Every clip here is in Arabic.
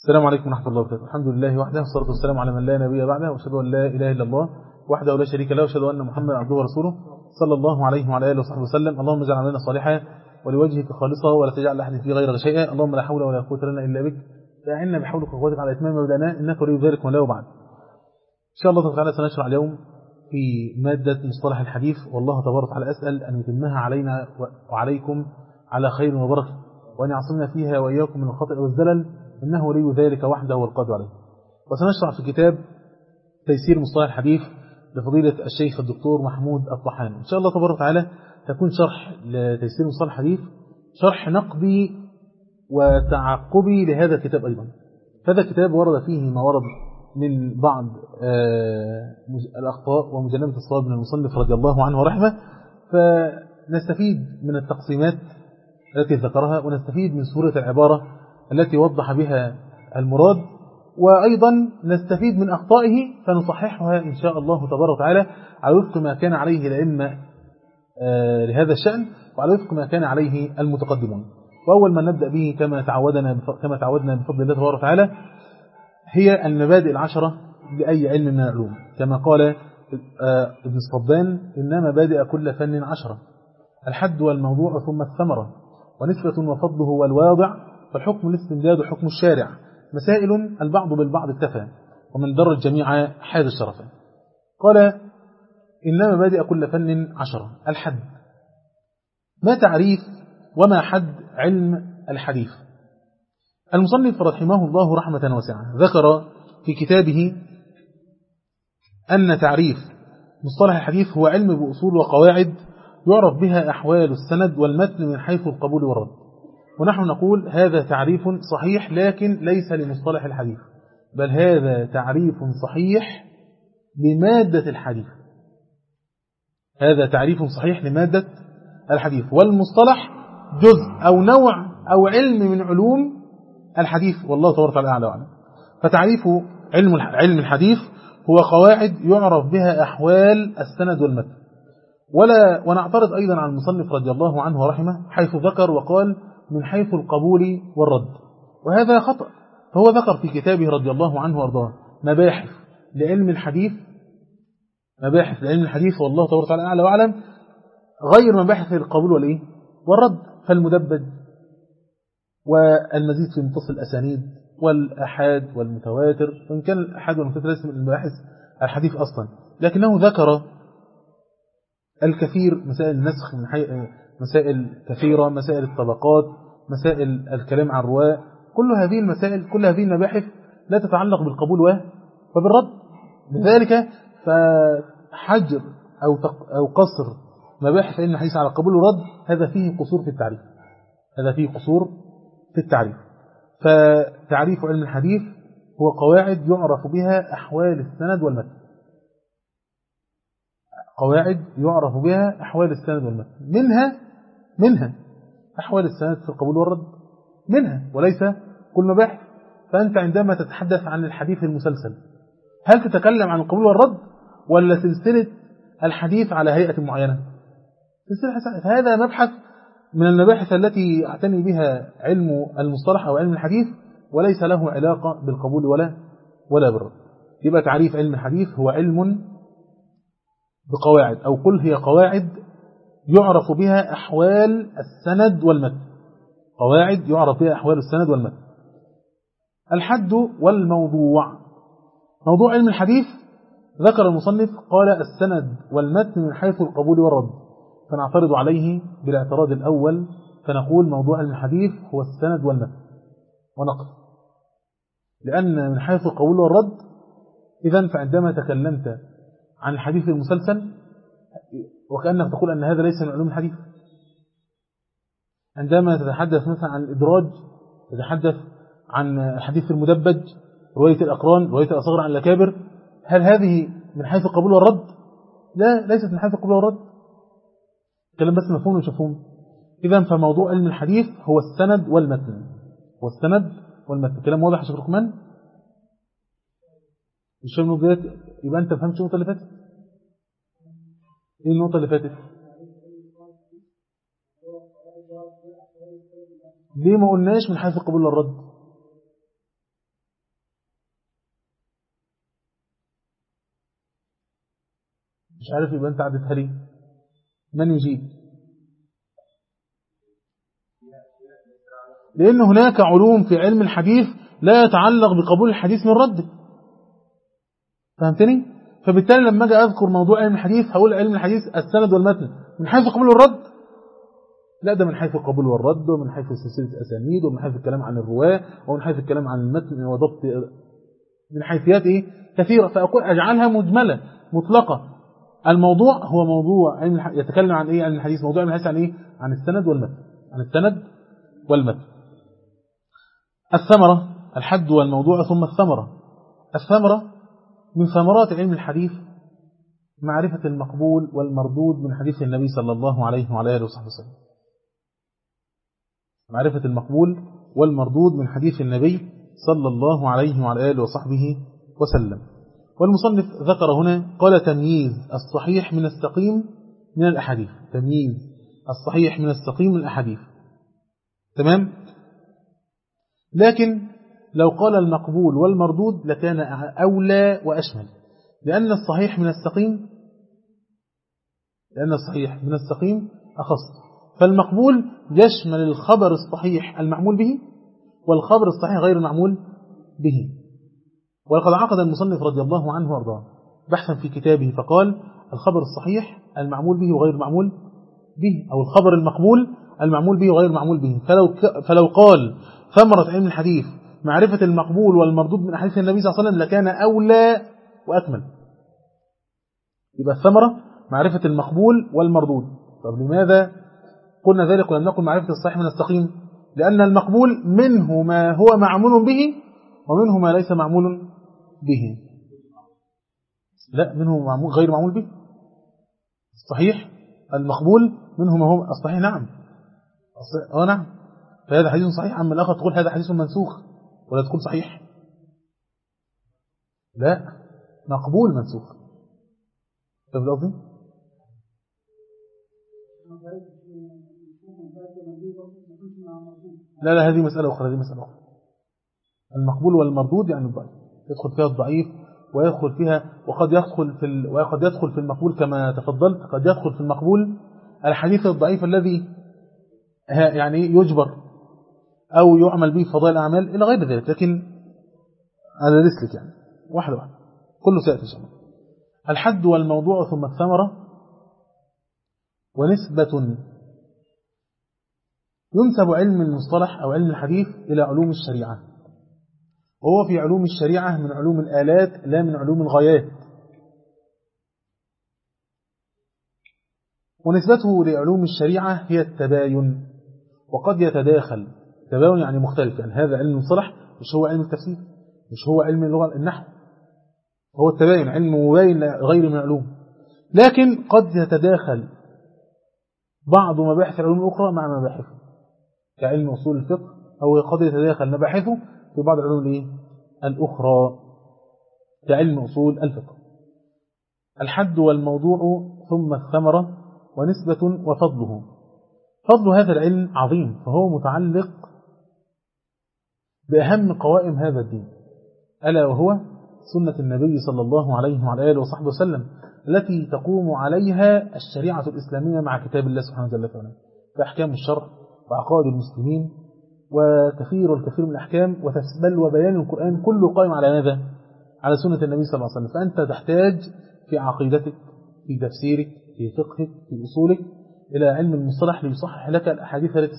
السلام عليكم ورحمة الله وبركاته. الحمد لله وحده والصلاة والسلام على من لا نبي بعده، وأشهد أن لا إله إلا الله وحده لا شريك له، وأشهد أن محمدا عبده ورسوله صلى الله عليه وعلى آله وصحبه وسلم. اللهم اجعل عملنا صالحا ولوجهك خالصا ولا تجعل لأحد فيه غيرك شيئا. اللهم لا حول ولا قوة لنا إلا بك، فأعنا بحولك وقوتك على إتمام ما بدأناه، إنك ولي ذلك ولا بعد. إن شاء الله تعالى سنشرع اليوم في مادة مصطلح الحديث، والله تبارك وتعالى أسأل أن يتمها علينا وعليكم على خير وبركة، وأن يعصمنا فيها وإياكم من الخطأ والزلل، إنه ولي ذلك وحده والقادر عليه. وسنشرع في كتاب تيسير مصطلح الحديث لفضيلة الشيخ الدكتور محمود الطحان. إن شاء الله تبارك وتعالى تكون شرح لتيسير مصطلح الحديث، شرح نقدي وتعقبي لهذا الكتاب أيضا. هذا الكتاب ورد فيه ما ورد من بعض الأخطاء ومجنبة الصواب من المصنف رضي الله عنه ورحمه، فنستفيد من التقسيمات التي ذكرها، ونستفيد من سهولة العبارة التي وضح بها المراد، وأيضا نستفيد من أخطائه فنصححها إن شاء الله تبارك وتعالى على وفق ما كان عليه الأئمة لهذا الشأن، وعلى وفق ما كان عليه المتقدمون. وأول ما نبدأ به كما تعودنا بفضل الله تبارك وتعالى هي المبادئ العشرة لأي علم من العلوم، كما قال ابن الصبان: إن مبادئ كل فن عشرة، الحد والموضوع ثم الثمرة، ونسبة وفضله والواضع، فالحكم الاستمداد حكم الشارع، مسائل البعض بالبعض اكتفى، ومن در الجميع حاد الشرفة. قال: إن مبادئ كل فن عشرة. الحد، ما تعريف وما حد علم الحديث؟ المصنف رحمه الله رحمة واسعة ذكر في كتابه أن تعريف مصطلح الحديث هو علم بأصول وقواعد يعرف بها أحوال السند والمتن من حيث القبول والرد. ونحن نقول هذا تعريف صحيح، لكن ليس لمصطلح الحديث، بل هذا تعريف صحيح لمادة الحديث. هذا تعريف صحيح لمادة الحديث، والمصطلح جزء أو نوع أو علم من علوم الحديث، والله تبارك وتعالى أعلى وأعلم. فتعريف علم الحديث هو قواعد يعرف بها أحوال السند والمتن. ونعترض أيضا على المصنف رضي الله عنه ورحمه حيث ذكر وقال من حيث القبول والرد، وهذا خطأ. فهو ذكر في كتابه رضي الله عنه وارضاه مباحث لعلم الحديث، والله تبارك وتعالى أعلى وأعلم، غير مباحث القبول والرد. فالمدبج والمزيد في متصل الأسانيد والأحاد والمتواتر، وإن كان الأحاد والمتواتر ليس من مباحث الحديث أصلا، لكنه ذكر الكثير، مسائل النسخ من مسائل كثيرة، مسائل الطبقات، مسائل الكلام عن الرواة، كل هذه المسائل، كل هذه المباحث لا تتعلق بالقبول وبالرد. لذلك فحجر أو قصر مباحث علم الحديث على القبول والرد هذا فيه قصور في التعريف. فتعريف علم الحديث هو قواعد يعرف بها أحوال السند والمتن، منها أحوال السند في القبول والرد، وليس كل مباحث. فأنت عندما تتحدث عن الحديث المسلسل هل تتكلم عن القبول والرد ولا سلسلة الحديث على هيئة معينة؟ هذا مبحث من المباحث التي يعتني بها علم المصطلح أو علم الحديث، وليس له علاقة بالقبول ولا بالرد. يبقى تعريف علم الحديث هو علم بقواعد، أو قل هي قواعد يعرف بها أحوال السند والمتن، الحد والموضوع. موضوع علم الحديث ذكر المصنف قال السند والمتن من حيث القبول والرد، فنعترض عليه بالاعتراض الأول، فنقول موضوع علم الحديث هو السند والمتن ونقف، لأن من حيث القبول والرد إذن فعندما تكلمت عن الحديث المسلسل وكأنك تقول أن هذا ليس من علوم الحديث. عندما تتحدث مثلا عن الإدراج، تتحدث عن الحديث المدبج، رواية الأقران، رواية الأصغر عن الأكابر، هل هذه من حيث القبول والرد؟ لا، ليست من حيث القبول والرد. كلام بس مفهوم ومش مفهوم. إذن فموضوع علم الحديث هو السند والمتن، كلام واضح يا شيخ رقمان؟ مش فاهم النقطة ديت؟ يبقى أنت فهمت النقطة اللي فاتت. إيه النقطة اللي فاتت؟ ليه ما قلناش من حيث القبول والرد؟ مش عارف يبقى أنت عدتها لي. من يجيب؟ لأن هناك علوم في علم الحديث لا يتعلق بقبول الحديث من رده. فهمتني؟ فبالتالي لما أجي أذكر موضوع علم الحديث هقول علم الحديث السند والمتن من حيث قبول والرد؟ لا، ده من حيث القبول والرد، ومن حيث سلسلة أسانيد، ومن حيث الكلام عن الرواة، ومن حيث الكلام عن المتن وضبط، من حيثيات كثيرة. فأقول أجعلها مجملة مطلقة. الموضوع هو موضوع يتكلم عن علم الحديث. موضوع علم الحديث عن عن السند والمتن. عن السند والمتن. الثمرة، الحد والموضوع ثم الثمرة. الثمرة من ثمرات علم الحديث معرفة المقبول والمردود من حديث النبي صلى الله عليه وعلى آله وصحبه وسلم. معرفة المقبول والمردود من حديث النبي صلى الله عليه وعلى آله وصحبه وسلم. والمصنف ذكر هنا قال تمييز الصحيح من السقيم من الأحاديث. تمييز الصحيح من السقيم من الأحاديث. تمام؟ لكن لو قال المقبول والمردود لكان أولى وأشمل، لأن الصحيح من السقيم أخص. فالمقبول يشمل الخبر الصحيح المعمول به والخبر الصحيح غير المعمول به. ولقد عقد المصنف رضي الله عنه وارضاه بحثا في كتابه فقال الخبر الصحيح المعمول به وغير المعمول به، أو الخبر المقبول المعمول به وغير المعمول به. فلو قال ثمرة علم الحديث معرفة المقبول والمردود من أحاديث النبي صلى الله عليه وسلم لكان أولى وأكمل. يبقى الثمرة معرفة المقبول والمردود. طب لماذا قلنا ذلك ولم نقل معرفة الصحيح من السقيم؟ لأن المقبول منه ما هو معمول به ومنه ما ليس معمول به. لا، منه غير معمول به. الصحيح المقبول منه ما هو الصحيح. نعم، نعم. فهذا حديث صحيح. أما الآخر تقول هذا حديث منسوخ ولا تقول صحيح. لا، مقبول منسوخ. فهمت قصدي؟ لا، هذه مسألة أخرى. المقبول والمردود يعني الضعيف، يدخل فيها الضعيف ويدخل فيها، وقد يدخل في المقبول كما تفضلت. قد يدخل في المقبول الحديث الضعيف الذي يعني يجبر أو يعمل به فضائل الأعمال إلى غير ذلك. لكن على رسلك يعني واحدة كله سيأتي إن شاء الله. الحد والموضوع ثم الثمرة. ونسبة ينسب علم المصطلح أو علم الحديث إلى علوم الشريعة، وهو في علوم الشريعة من علوم الآلات لا من علوم الغايات. ونسبته لعلوم الشريعة هي التباين، وقد يتداخل. تباين يعني مختلف. يعني هذا علم المصطلح مش هو علم التفسير، مش هو علم اللغة النحو، هو التباين علم مباين غير من علوم. لكن قد يتداخل بعض مباحث العلوم الأخرى مع مباحثه كعلم أصول الفقه، أو قد يتداخل مباحثه في بعض العلوم الأخرى كعلم أصول الفقه. الحد والموضوع ثم الثمرة. ونسبة وفضله. فضل هذا العلم عظيم، فهو متعلق بأهم قوائم هذا الدين، ألا وهو سنة النبي صلى الله عليه وعلى آله وصحبه وسلم، التي تقوم عليها الشريعة الإسلامية مع كتاب الله سبحانه وتعالى فأحكام الشرع وعقائد المسلمين والكثير من الأحكام، بل وبيان القرآن كله قائم على ماذا؟ على سنة النبي صلى الله عليه وسلم. فأنت تحتاج في عقيدتك، في تفسيرك، في فقهك، في أصولك إلى علم المصطلح ليصحح لك الأحاديث التي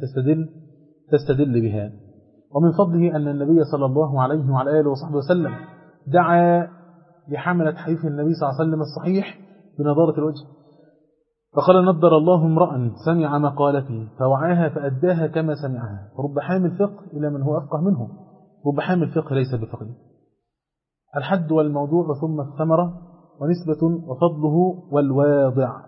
تستدل بها. ومن فضله أن النبي صلى الله عليه وعلى آله وصحبه وسلم دعا لحملة حديث النبي صلى الله عليه وسلم الصحيح بنضارة الوجه، فقال نضر الله امرأ سمع مقالتي فوعاها فأداها كما سمعها، فرب حامل فقه إلى من هو أفقه منه، رب حامل فقه ليس بفقه. الحد والموضوع ثم الثمرة. ونسبة وفضله والواضع.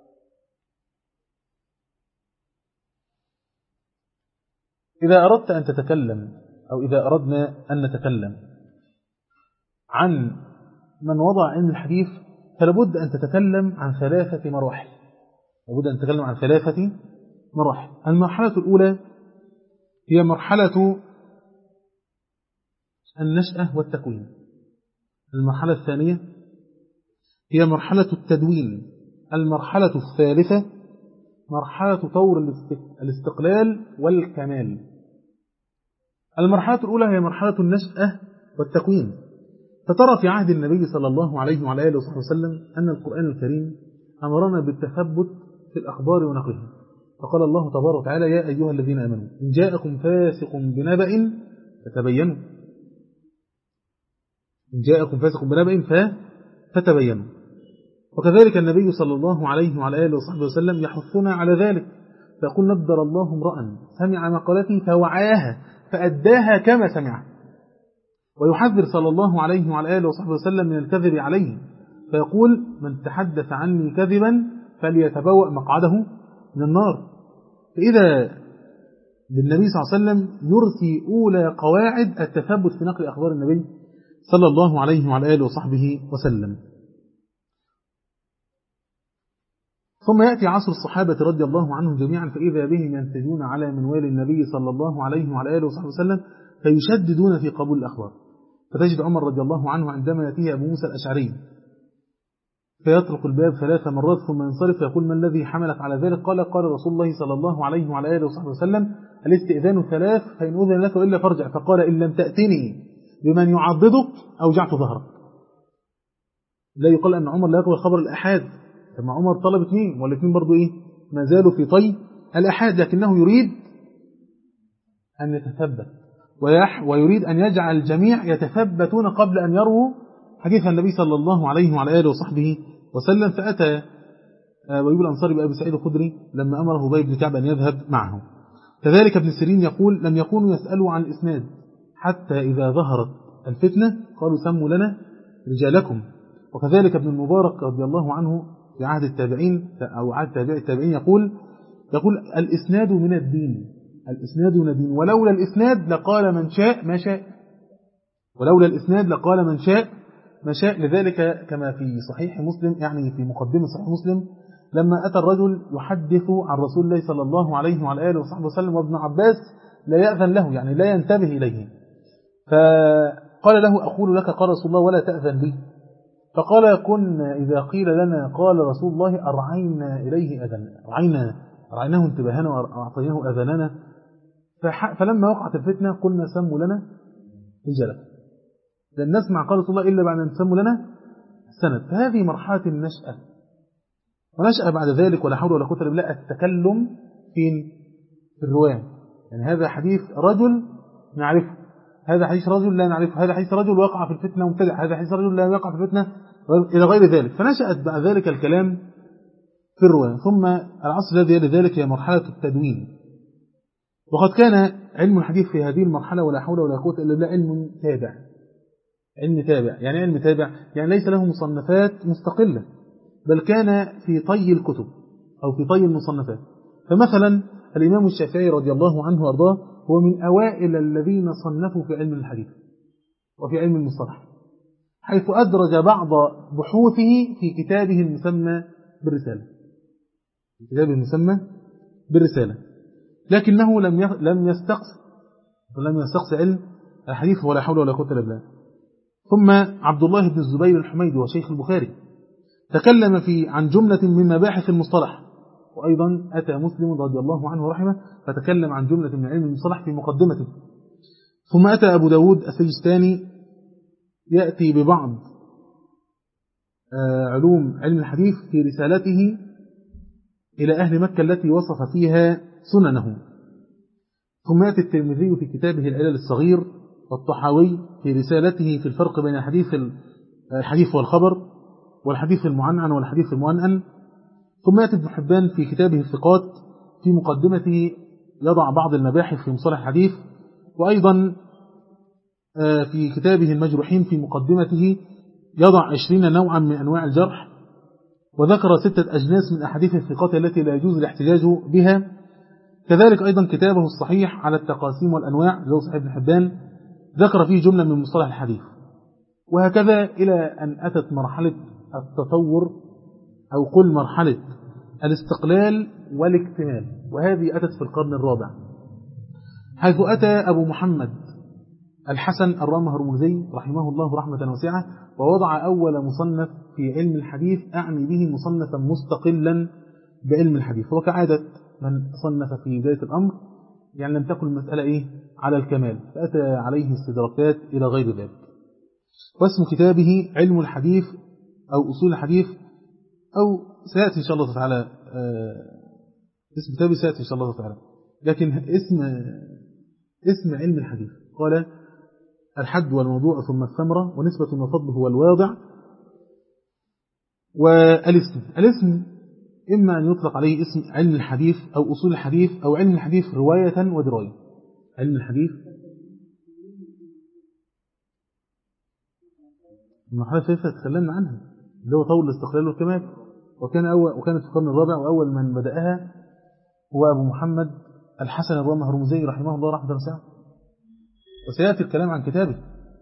إذا أردت أن تتكلم، أو إذا أردنا أن نتكلم عن من وضع علم الحديث، فلابد أن تتكلم عن ثلاثة مراحل. المرحلة الأولى هي مرحلة النشأة والتكوين. المرحلة الثانية هي مرحلة التدوين. المرحلة الثالثة مرحلة طور الاستقلال والكمال. المرحلة الأولى هي مرحلة النشأة والتكوين. فترى في عهد النبي صلى الله عليه وعلى آله وصحبه وسلم أن القرآن الكريم أمرنا بالتثبت في الأخبار ونقلها. فقال الله تبارك وتعالى: يا أيها الذين آمنوا إن جاءكم فاسق بنبأ فتبينوا. إن جاءكم فاسق بنبأ فتبينوا. وكذلك النبي صلى الله عليه وعلى آله وصحبه وسلم يحثنا على ذلك، فيقول: نبر الله امرأ سمع مقالتي فوعاها فأداها كما سمعها. ويحذر صلى الله عليه وعلى آله وصحبه وسلم من الكذب عليه، فيقول: من تحدث عني كذبا فليتبوأ مقعده من النار. فإذا بالنبي صلى الله عليه وسلم يرثي أولى قواعد التثبت في نقل أخبار النبي صلى الله عليه وعلى آله وصحبه وسلم. ثم يأتي عصر الصحابة رضي الله عنهم جميعا، فإذا بهم ينتجون على منوال النبي صلى الله عليه وعلى آله وصحبه وسلم فيشددون في قبول الأخبار. فتجد عمر رضي الله عنه عندما يأتيه أبو موسى الأشعري فيطرق الباب 3 مرات ثم ينصرف فيقول: ما الذي حملك على ذلك؟ قال رسول الله صلى الله عليه وعلى آله وصحبه وسلم: الاستئذان 3 فإن أذن لك إلا فارجع. فقال: إن لم تأتني بمن يعضدك أوجعت ظهرك. لا يقال أن عمر لا يقبل خبر الأحاد، ثم عمر طلب 2 والاثنين برضو ما زالوا في طي الأحاد، لكنه يريد أن يتثبت ويريد أن يجعل الجميع يتثبتون قبل أن يروا حديث النبي صلى الله عليه وعلى آله وصحبه وسلم. فأتى ويب الأنصاري بأبي سعيد الخدري لما أمره أبي بن كعب أن يذهب معه. كذلك ابن سيرين يقول: لم يكونوا يسألوا عن الإسناد حتى إذا ظهرت الفتنة قالوا: سموا لنا رجالكم. وكذلك ابن المبارك رضي الله عنه في عهد التابعين أو عهد تابع التابعين يقول الإسناد من الدين، الإسناد من الدين، ولولا الإسناد لقال من شاء ما شاء، ولولا الإسناد لقال من شاء ما شاء. لذلك كما في صحيح مسلم، يعني في مقدمة صحيح مسلم، لما أتى الرجل يحدث عن رسول الله صلى الله عليه وعلى آله وصحبه وسلم وابن عباس لا يأذن له، يعني لا ينتبه إليه، فقال له: أقول لك قال رسول الله ولا تأذن لي؟ فقال: كنا إذا قيل لنا قال رسول الله أرعينا إليه أذن، رعيناه انتباهنا وأعطيناه أذننا. فلما وقعت الفتنة قلنا: سموا لنا رجالك، لن نسمع قال رسول الله إلا بعد أن تسموا لنا السند. فهذه مرحلة النشأة. ونشأ بعد ذلك ولا حول ولا قوة إلا بالله التكلم في الرواية، يعني هذا حديث رجل نعرفه، هذا حديث رجل لا نعرفه، هذا حديث رجل وقع في الفتنة ومبتدع، هذا حديث رجل لا يقع في الفتنة إلى غير ذلك. فنشأت بعد ذلك الكلام في الرواية. ثم العصر الذي يلي ذلك هي مرحلة التدوين. وقد كان علم الحديث في هذه المرحلة ولا حول ولا قوة إلا بالله علم تابع. علم تابع يعني علم تابع يعني ليس له مصنفات مستقلة، بل كان في طي الكتب أو في طي المصنفات. فمثلا الإمام الشافعي رضي الله عنه وارضاه هو من أوائل الذين صنفوا في علم الحديث وفي علم المصطلح، حيث أدرج بعض بحوثه في كتابه المسمى بالرسالة، لكنه لم يستقص علم الحديث ولا حول ولا قوة إلا بالله. ثم عبد الله بن الزبير الحميدي وشيخ البخاري تكلم عن جملة من مباحث المصطلح، وأيضا أتى مسلم رضي الله عنه ورحمه فتكلم عن جملة من علم المصطلح في مقدمته. ثم أتى أبو داود السجستاني يأتي ببعض علوم علم الحديث في رسالته إلى أهل مكة التي وصف فيها سننه. ثم يأتي الترمذي في كتابه العلل الصغير، والطحاوي في رسالته في الفرق بين الحديث والخبر، والحديث المعنعن والحديث المؤنن. ثم يأتي ابن حبان في كتابه الثقات في مقدمته يضع بعض المباحث في مصطلح الحديث، وأيضا في كتابه المجروحين في مقدمته يضع 20 نوعا من أنواع الجرح، وذكر 6 أجناس من أحاديث الثقات التي لا يجوز الاحتجاج بها. كذلك أيضا كتابه الصحيح على التقاسيم والأنواع اللي هو صحيح ابن حبان ذكر فيه جملة من مصطلح الحديث. وهكذا إلى أن أتت مرحلة التطور أو قل مرحلة الاستقلال والاكتمال، وهذه أتت في القرن الرابع، حيث أتى أبو محمد الحسن الرمهرمزي رحمه الله رحمة واسعة، ووضع أول مصنف في علم الحديث، أعني به مصنفا مستقلا بعلم الحديث. وكعادة من صنف في بداية الأمر يعني لم تكن المسألة على الكمال، فأتى عليه استدراكات إلى غير ذلك. واسم كتابه علم الحديث أو أصول الحديث، أو سيأتي إن شاء الله تعالى اسم كتابه سيأتي إن شاء الله تعالى، لكن اسم علم الحديث قال الحد والموضوع ثم الثمرة ونسبة وفضله والواضع. الاسم إما أن يطلق عليه اسم علم الحديث أو أصول الحديث أو علم الحديث رواية ودراية. علم الحديث المرحلة الثالثة تكلمنا عنها اللي هو طول الاستقلال والكمال، وكانت في القرن الرابع، وأول من بدأها هو أبو محمد الحسن الرمهرمزي رحمه الله رحمة واسعة، وسيأتي الكلام عن كتابه.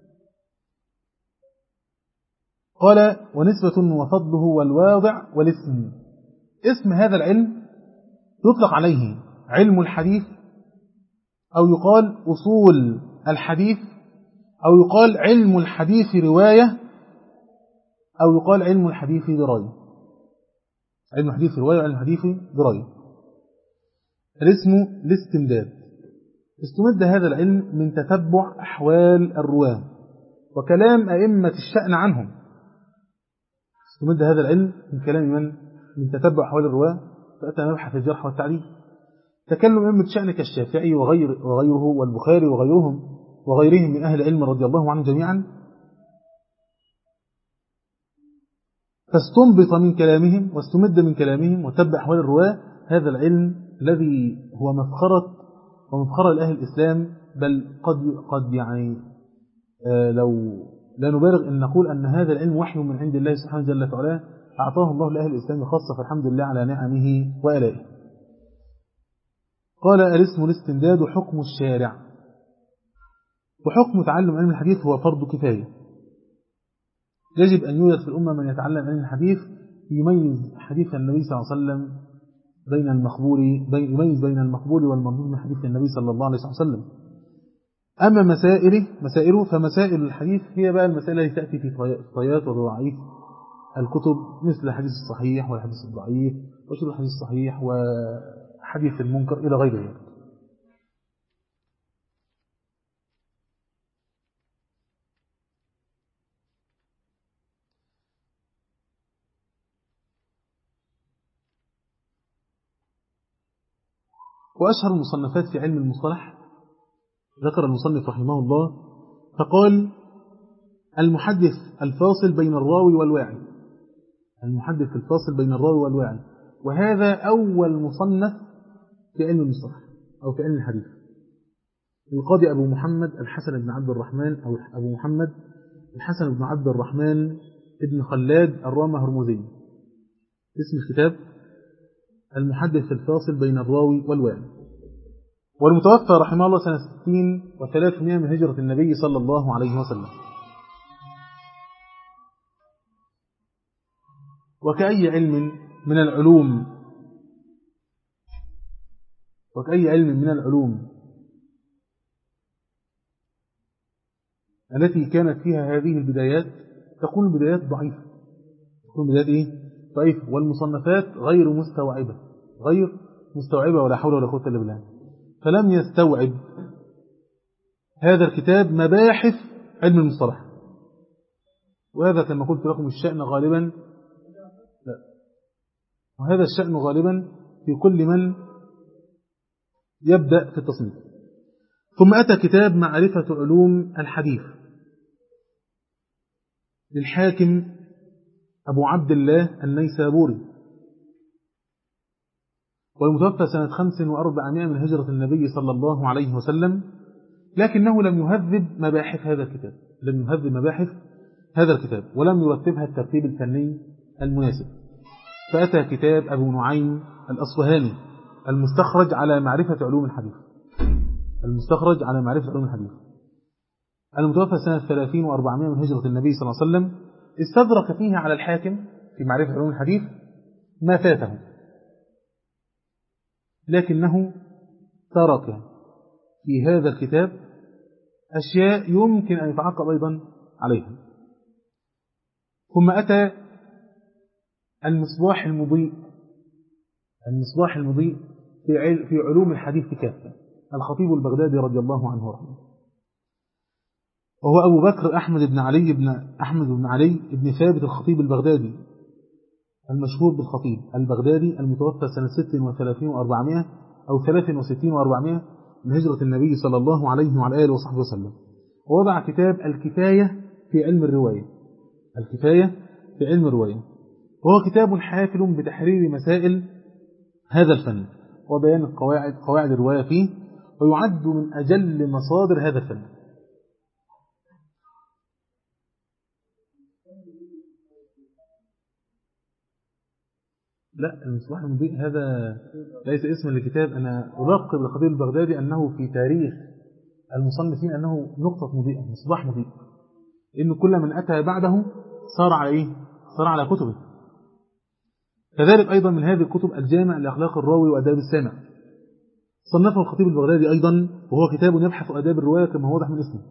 قال ونسبة وفضله والواضع والاسم. اسم هذا العلم يطلق عليه علم الحديث، أو يقال أصول الحديث، أو يقال علم الحديث رواية، أو يقال علم الحديث دراية. علم الحديث رواية وعلم الحديث دراية. الاسم الاستمداد. استمد هذا العلم من تتبع أحوال الرواة وكلام أئمة الشأن عنهم. استمد هذا العلم من كلام من تتبع أحوال الرواة، فأتى مبحث الجرح والتعديل. تكلم أئمة الشأن كالشافعي وغيره والبخاري وغيرهم من أهل العلم رضي الله عنهم جميعا، فاستنبط من كلامهم واستمد من كلامهم وتبع أحوال الرواة هذا العلم الذي هو مفخرة لأهل الإسلام، بل قد يعني لو لا نبالغ إن نقول أن هذا العلم وحي من عند الله سبحانه جل وعلا، أعطاه الله لأهل الإسلام خاصة، فالحمد لله على نعمه وآلائه. قال الاسم الاستمداد حكم الشارع. وحكم تعلم علم الحديث هو فرض كفاية، يجب أن يوجد في الأمة من يتعلم علم الحديث يميز حديث النبي صلى الله عليه وسلم يميز بين المقبول والمردود من حديث النبي صلى الله عليه وسلم. أما مسائله فمسائل الحديث هي بقى المسائل التي تأتي في طيات وضعيف الكتب، مثل الحديث الصحيح والحديث الضعيف وشروط الحديث الصحيح وحديث المنكر إلى غير ذلك. وأشهر المصنفات في علم المصطلح ذكر المصنف رحمه الله فقال المحدث الفاصل بين الراوي والواعي. المحدث الفاصل بين الراوي والواعي، وهذا أول مصنف في علم المصطلح أو في علم الحديث. القاضي أبو محمد الحسن بن عبد الرحمن أو أبو محمد الحسن بن عبد الرحمن ابن خلاد الرمهرمزي. اسم الكتاب المحدث الفاصل بين الراوي والواعي. والمتوفى رحمه الله سنة 60 و300 من هجرة النبي صلى الله عليه وسلم. وكأي علم من العلوم التي كانت فيها هذه البدايات تكون البدايات ضعيفة، ضعيفة، والمصنفات غير مستوعبة ولا حول ولا قوة إلا بالله. فلم يستوعب هذا الكتاب مباحث علم المصطلح، وهذا كما قلت لكم الشأن غالبا وهذا الشأن غالبا في كل من يبدأ في التصنيف. ثم أتى كتاب معرفة علوم الحديث للحاكم أبو عبد الله النيسابوري، والمتوفى سنة 45 من هجرة النبي صلى الله عليه وسلم، لكنه لم يهذب مباحث هذا الكتاب ولم يرتبها الترتيب الفني المناسب. فأتى كتاب أبو نعيم الأصفهاني المستخرج على معرفة علوم الحديث، المتوفى سنة 30 و400 من هجرة النبي صلى الله عليه وسلم. استدرك فيها على الحاكم في معرفة علوم الحديث ما فاته، لكنه ترك في هذا الكتاب أشياء يمكن أن يتعاقب أيضا عليها. ثم أتى المصباح المضيء. المصباح المضيء في علوم الحديث كافة، الخطيب البغدادي رضي الله عنه ورحمه، وهو أبو بكر أحمد بن علي بن ثابت الخطيب البغدادي المشهور بالخطيب البغدادي، المتوفى سنة 36 و400 أو 63 و400 من هجرة النبي صلى الله عليه وعلى آله وصحبه وسلم. ووضع كتاب الكفاية في علم الرواية. الكفاية في علم الرواية، وهو كتاب حافل بتحرير مسائل هذا الفن وبيان قواعد الرواية فيه، ويعد من أجل مصادر هذا الفن. لا، المصباح المضيء هذا ليس اسما لكتاب. أنا ألقب الخطيب البغدادي أنه في تاريخ المصنفين أنه نقطة مضيئة، مصباح مضيء، إنه كل من أتى بعده صار على إيه؟ صار على كتبه. كذلك أيضا من هذه الكتب الجامع لأخلاق الراوي وأداب السامع، صنفه الخطيب البغدادي أيضا، وهو كتاب يبحث أداب الرواية كما هو واضح من اسمه.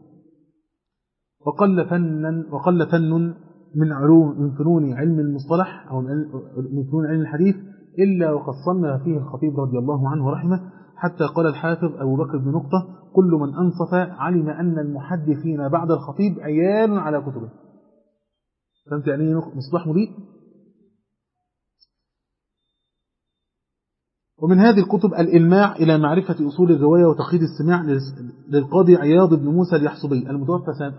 وقل فن من فنون علم المصطلح أو من فنون علم الحديث إلا وقد صنف فيه الخطيب رضي الله عنه ورحمه، حتى قال الحافظ أبو بكر بن نقطة: كل من أنصف علم أن المحدثين بعد الخطيب عيال على كتبه. فهمت يعني ايه مصباح مضيء؟ ومن هذه الكتب الإلماع إلى معرفة أصول الرواية وتقييد السماع للقاضي عياض بن موسى اليحصبي، المتوفى سنة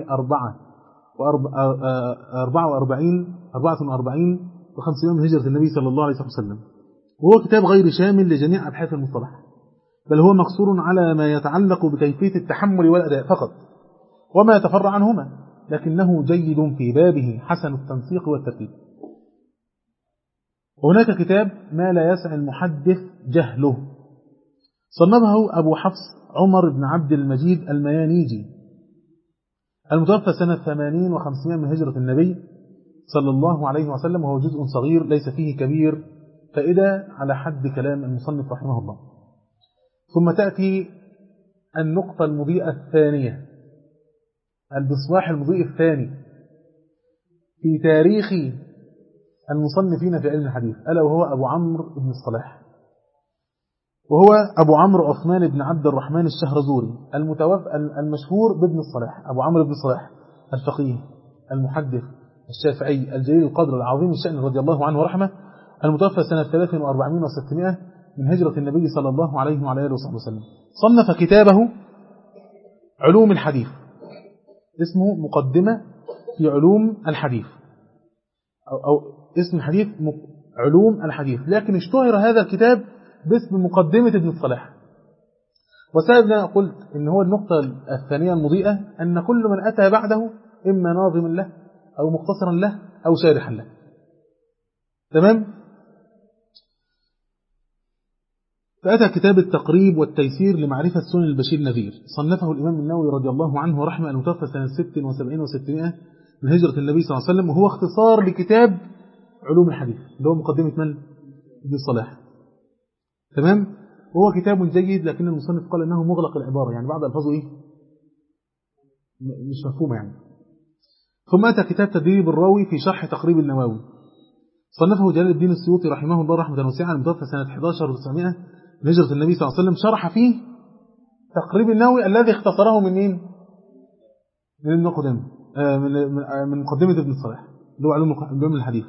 44 و500 من هجرة النبي صلى الله عليه وسلم. وهو كتاب غير شامل لجميع أبحاث المصطلح، بل هو مقصور على ما يتعلق بكيفية التحمل والأداء فقط وما يتفرع عنهما، لكنه جيد في بابه حسن التنسيق والترتيب. وهناك كتاب ما لا يسع المحدث جهله، صنفه أبو حفص عمر بن عبد المجيد الميانيجي، المتوفى سنة 80 و500 من هجرة النبي صلى الله عليه وسلم، وهو جزء صغير ليس فيه كبير فائدة على حد كلام المصنف رحمه الله. ثم تأتي النقطة المضيئة الثانية، المصباح المضيء الثاني في تاريخ المصنفين في علم الحديث، ألا وهو أبو عمرو بن الصلاح، وهو أبو عمرو عثمان بن عبد الرحمن الشهرزوري المشهور بابن الصلاح. أبو عمرو بن الصلاح الفقيه المحدث الشافعي الجليل القدر العظيم الشأن رضي الله عنه ورحمه، المتوفى سنة 43 و600 من هجرة النبي صلى الله عليه وعلى آله وسلم. صنف كتابه علوم الحديث، اسمه مقدمة في علوم الحديث، أو اسم الحديث علوم الحديث، لكن اشتهر هذا الكتاب باسم مقدمة ابن الصلاح. وسبب أنا قلت إن هو النقطة الثانية المضيئة أن كل من أتى بعده إما ناظم له أو مختصرا له أو شارحا له. تمام؟ فأتى كتاب التقريب والتيسير لمعرفة سنن البشير النذير، صنفه الإمام النووي رضي الله عنه ورحمه، المتوفى سنة 76 و600 من هجرة النبي صلى الله عليه وسلم، وهو اختصار لكتاب علوم الحديث اللي هو مقدمة من؟ ابن الصلاح. تمام؟ وهو كتاب جيد، لكن المصنف قال أنه مغلق العبارة، يعني بعض ألفاظه إيه؟ مش مفهومة يعني. ثم أتى كتاب تدريب الراوي في شرح تقريب النووي، صنفه جلال الدين السيوطي رحمه الله رحمة واسعة، المتوفى سنة 11 و900 من هجرة النبي صلى الله عليه وسلم، شرح فيه تقريب النووي الذي اختصره من مين؟ من المقدمة، من مقدمة ابن الصلاح اللي هو علوم الحديث.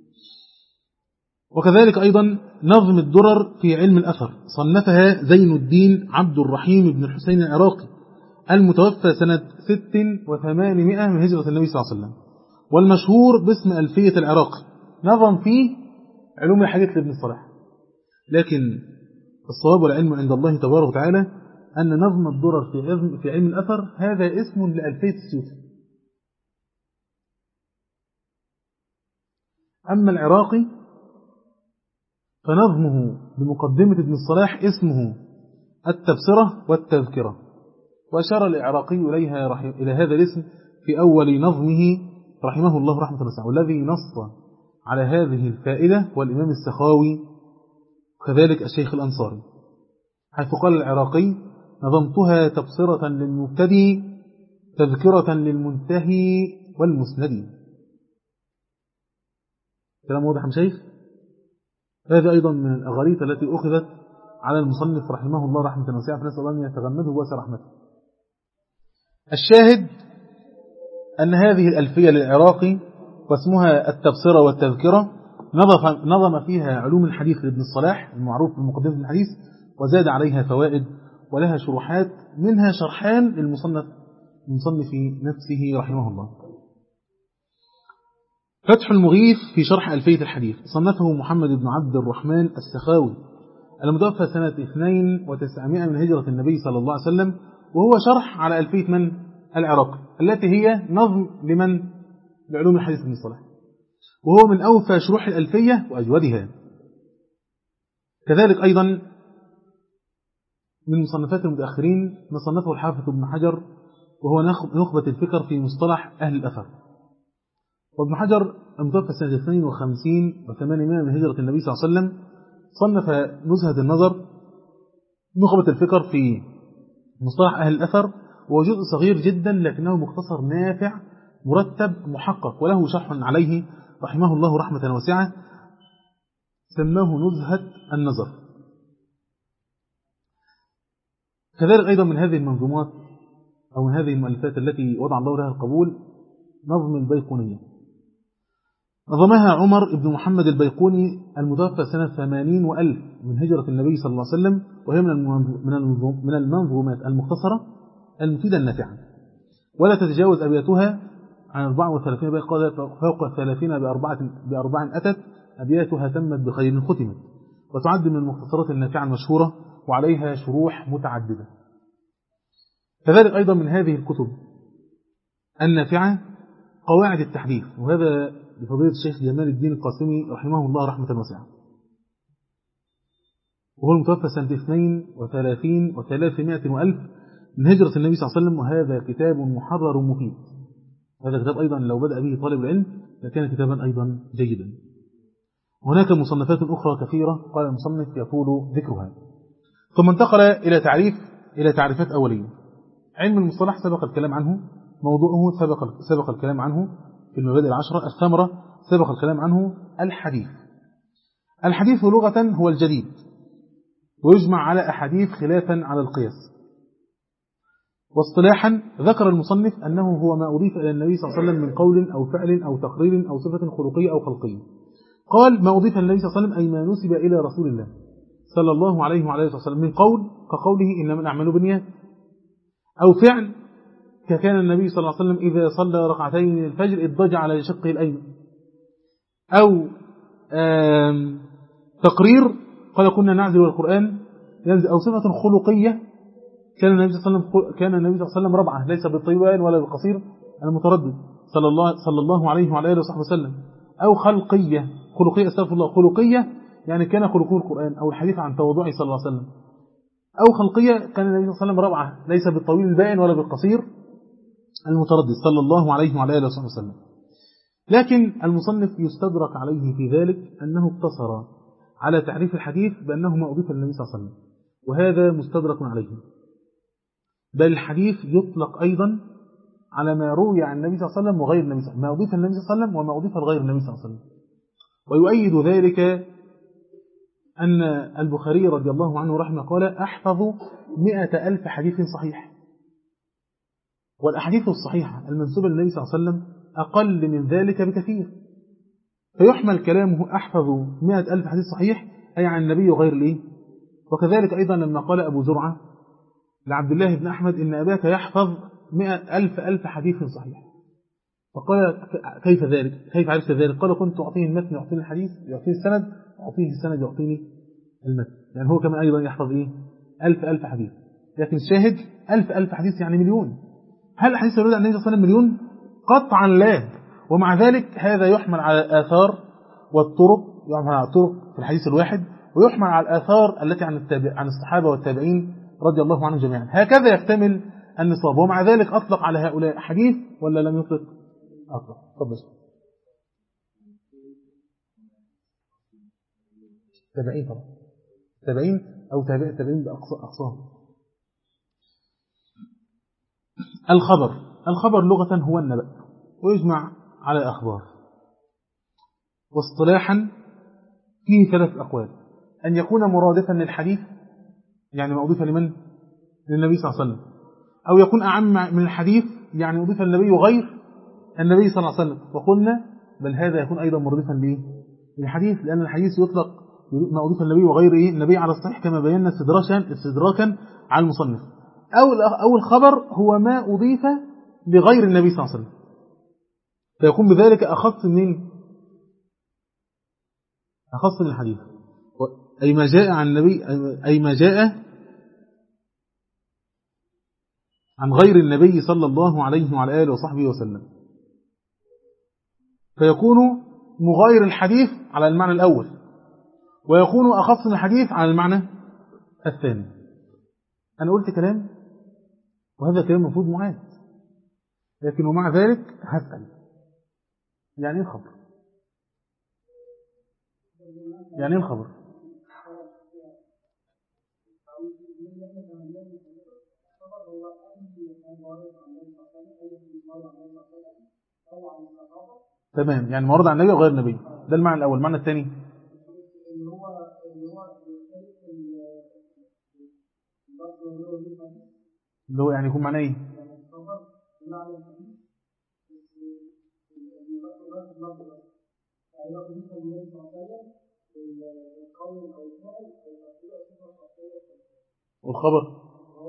وكذلك أيضا نظم الدرر في علم الأثر، صنفها زين الدين عبد الرحيم بن الحسين العراقي، المتوفى سنة 6 و800 من هجرة النبي صلى الله عليه وسلم، والمشهور باسم ألفية العراقي، نظم فيه علوم الحديث لابن الصلاح. لكن الصواب والعلم عند الله تبارك وتعالى أن نظم الدرر في علم الأثر هذا اسم لألفية السيوطي. أما العراقي فنظمه بمقدمة ابن الصلاح اسمه التبصرة والتذكرة، وأشار العراقي إلى هذا الاسم في أول نظمه رحمه الله رحمة واسعة، والذي نص على هذه الفائدة والإمام السخاوي وكذلك الشيخ الأنصاري، حيث قال العراقي: نظمتها تبصرة للمبتدي تذكرة للمنتهي والمسندي. كلام واضح مشايخ؟ هذا أيضا من الأغاليط التي أخذت على المصنف رحمه الله رحمة واسعة، فنسأل الله أن يتغمده واسع رحمته. الشاهد أن هذه الألفية للعراقي واسمها التبصرة والتذكرة نظم فيها علوم الحديث لابن الصلاح المعروف بمقدمة الحديث، وزاد عليها فوائد ولها شروحات، منها شرحان للمصنف نفسه رحمه الله. فتح المغيث في شرح ألفية الحديث صنفه محمد بن عبد الرحمن السخاوي المتوفى سنة 2900 من هجرة النبي صلى الله عليه وسلم، وهو شرح على ألفية من؟ العراقي، التي هي نظم لعلوم الحديث بن الصلاح، وهو من أوفى شروح الألفية وأجودها. كذلك أيضا من مصنفات المتأخرين ما صنفه الحافظ ابن حجر، وهو نخبة الفكر في مصطلح أهل الأثر. وابن حجر المتوفى سنة 52 و800 من هجرة النبي صلى الله عليه وسلم صنف نزهة النظر نخبة الفكر في مصطلح أهل الأثر، وهو جزء صغير جدا لكنه مختصر نافع مرتب محقق، وله شرح عليه رحمه الله رحمة واسعة سماه نزهة النظر. كذلك أيضا من هذه المنظومات أو من هذه المؤلفات التي وضع الله لها القبول نظم البيقونية، نظمها عمر بن محمد البيقوني المتوفى سنة 80 وألف من هجرة النبي صلى الله عليه وسلم، وهي من المنظومات المختصرة المفيدة النافعة، ولا تتجاوز أبياتها عن 34 بيت، فوق 30 بأربع أتت، أبياتها تمت بخير ختمت، وتعد من المختصرات النافعة المشهورة وعليها شروح متعددة. كذلك أيضا من هذه الكتب النافعة قواعد التحديث، وهذا لفضيلة الشيخ جمال الدين القاسمي رحمه الله رحمة واسعة، وهو المتوفى سنة 32 و300 وألف من هجرة النبي صلى الله عليه وسلم، وهذا كتاب محرر مفيد. هذا كتاب أيضا لو بدأ به طالب العلم لكان كتابا أيضا جيدا. هناك مصنفات أخرى كثيرة قال المصنف يطول ذكرها. ثم انتقل إلى تعريفات أولية. علم المصطلح سبق الكلام عنه، موضوعه سبق الكلام عنه في المبادئ العشرة. الثمرة سبق الكلام عنه. الحديث لغة هو الجديد، ويجمع على أحاديث خلافا على القياس. واصطلاحا ذكر المصنف أنه هو ما أضيف إلى النبي صلى الله عليه وسلم من قول أو فعل أو تقرير أو صفة خلقية أو خلقية. قال ما أضيف النبي صلى الله عليه وسلم أي ما نسب إلى رسول الله صلى الله عليه وعلى وسلم من قول كقوله إنما الأعمال بالنيات، أو فعل كان النبي صلى الله عليه وسلم إذا صلى ركعتين من الفجر اضطجع على شقه الأيمن، أو تقرير قال كنا نعزل والقرآن ينزل، أو صفة خلقية كان النبي صلى الله عليه وسلم ربعة ليس بالطيبان ولا بالقصير المتردد صلى الله عليه وعلى آله وصحبه وسلم، أو خلقية استغفر الله، خلقية يعني كان خلقه القرآن أو الحديث عن تواضعه صلى الله عليه وسلم، أو خلقية كان النبي صلى الله عليه وسلم ربعة ليس بالطويل البائن ولا بالقصير المتردد صلى الله عليه وعلى آله وصحبه وسلم. لكن المصنف يستدرك عليه في ذلك أنه اقتصر على تعريف الحديث بأنه ما أضيف للنبي صلى الله عليه وسلم، وهذا مستدرك عليه، بل الحديث يطلق أيضا على ما روي عن النبي صلى الله عليه وسلم وغير النبي صلى الله عليه وسلم، ما أضيف للنبي صلى الله عليه وسلم وما أضيف لغير النبي صلى الله عليه وسلم. ويؤيد ذلك أن البخاري رضي الله عنه رحمه قال أحفظ 100,000 حديث صحيح، والأحاديث الصحيحة المنسوبة للنبي صلى الله عليه وسلم أقل من ذلك بكثير، فيحمل كلامه أحفظ 100,000 حديث صحيح أي عن النبي وغير الإيه. وكذلك أيضا لما قال أبو زرعة لعبد الله بن أحمد إن أباك يحفظ 100,000 حديث صحيح، فقال كيف ذلك؟ كيف عرفت ذلك؟ قال كنت أعطيه المتن يعطيني الحديث، يعطيني السند، أعطيه السند يعطيني المتن، يعني هو كمان أيضا يحفظ إيه؟ 1,000 حديث. لكن الشاهد 1,000 حديث يعني مليون. هل الحديث الورد عن النبي صلى الله عليه وسلم مليون؟ قطعا لا. ومع ذلك هذا يحمل على الآثار والطرق، يحمل على الطرق في الحديث الواحد، ويحمل على الآثار التي عن الصحابة والتابعين رضي الله عنهم جميعا. هكذا يكتمل النصاب. ومع ذلك أطلق على هؤلاء حديث ولا لم يطلق؟ أطلق. تفضل. تابعين طبعا، تابعين أو تابعين بأقصاهم. الخبر لغة هو النبأ، ويجمع على الأخبار. واصطلاحا فيه 3 أقوال: أن يكون مرادفا للحديث، يعني مضيفا لمن؟ للنبي صلى الله عليه وسلم، أو يكون أعم من الحديث، يعني مضيفا للنبي وغير النبي صلى الله عليه وسلم. وقلنا بل هذا يكون أيضا مرادفا للحديث، لأن الحديث يطلق مضيفا للنبي وغير النبي على الصحيح، كما بينا استدراكا على المصنف. أو الخبر هو ما أضيف لغير النبي صلى الله عليه وسلم، فيكون بذلك أخص من الحديث، أي ما جاء عن النبي، أي ما جاء عن غير النبي صلى الله عليه وعلى آله وصحبه وسلم، فيكون مغاير الحديث على المعنى الأول، ويكون أخص من الحديث على المعنى الثاني. أنا قلت كلام وهذا كلام مفروض معاد، لكن ومع ذلك هسأل: يعني ايه الخبر؟ يعني ايه الخبر؟ تمام، يعني معرض عن النبي وغير النبي، ده المعنى الأول. المعنى الثاني اللي هو يعني يكون معناه ايه؟ والخبر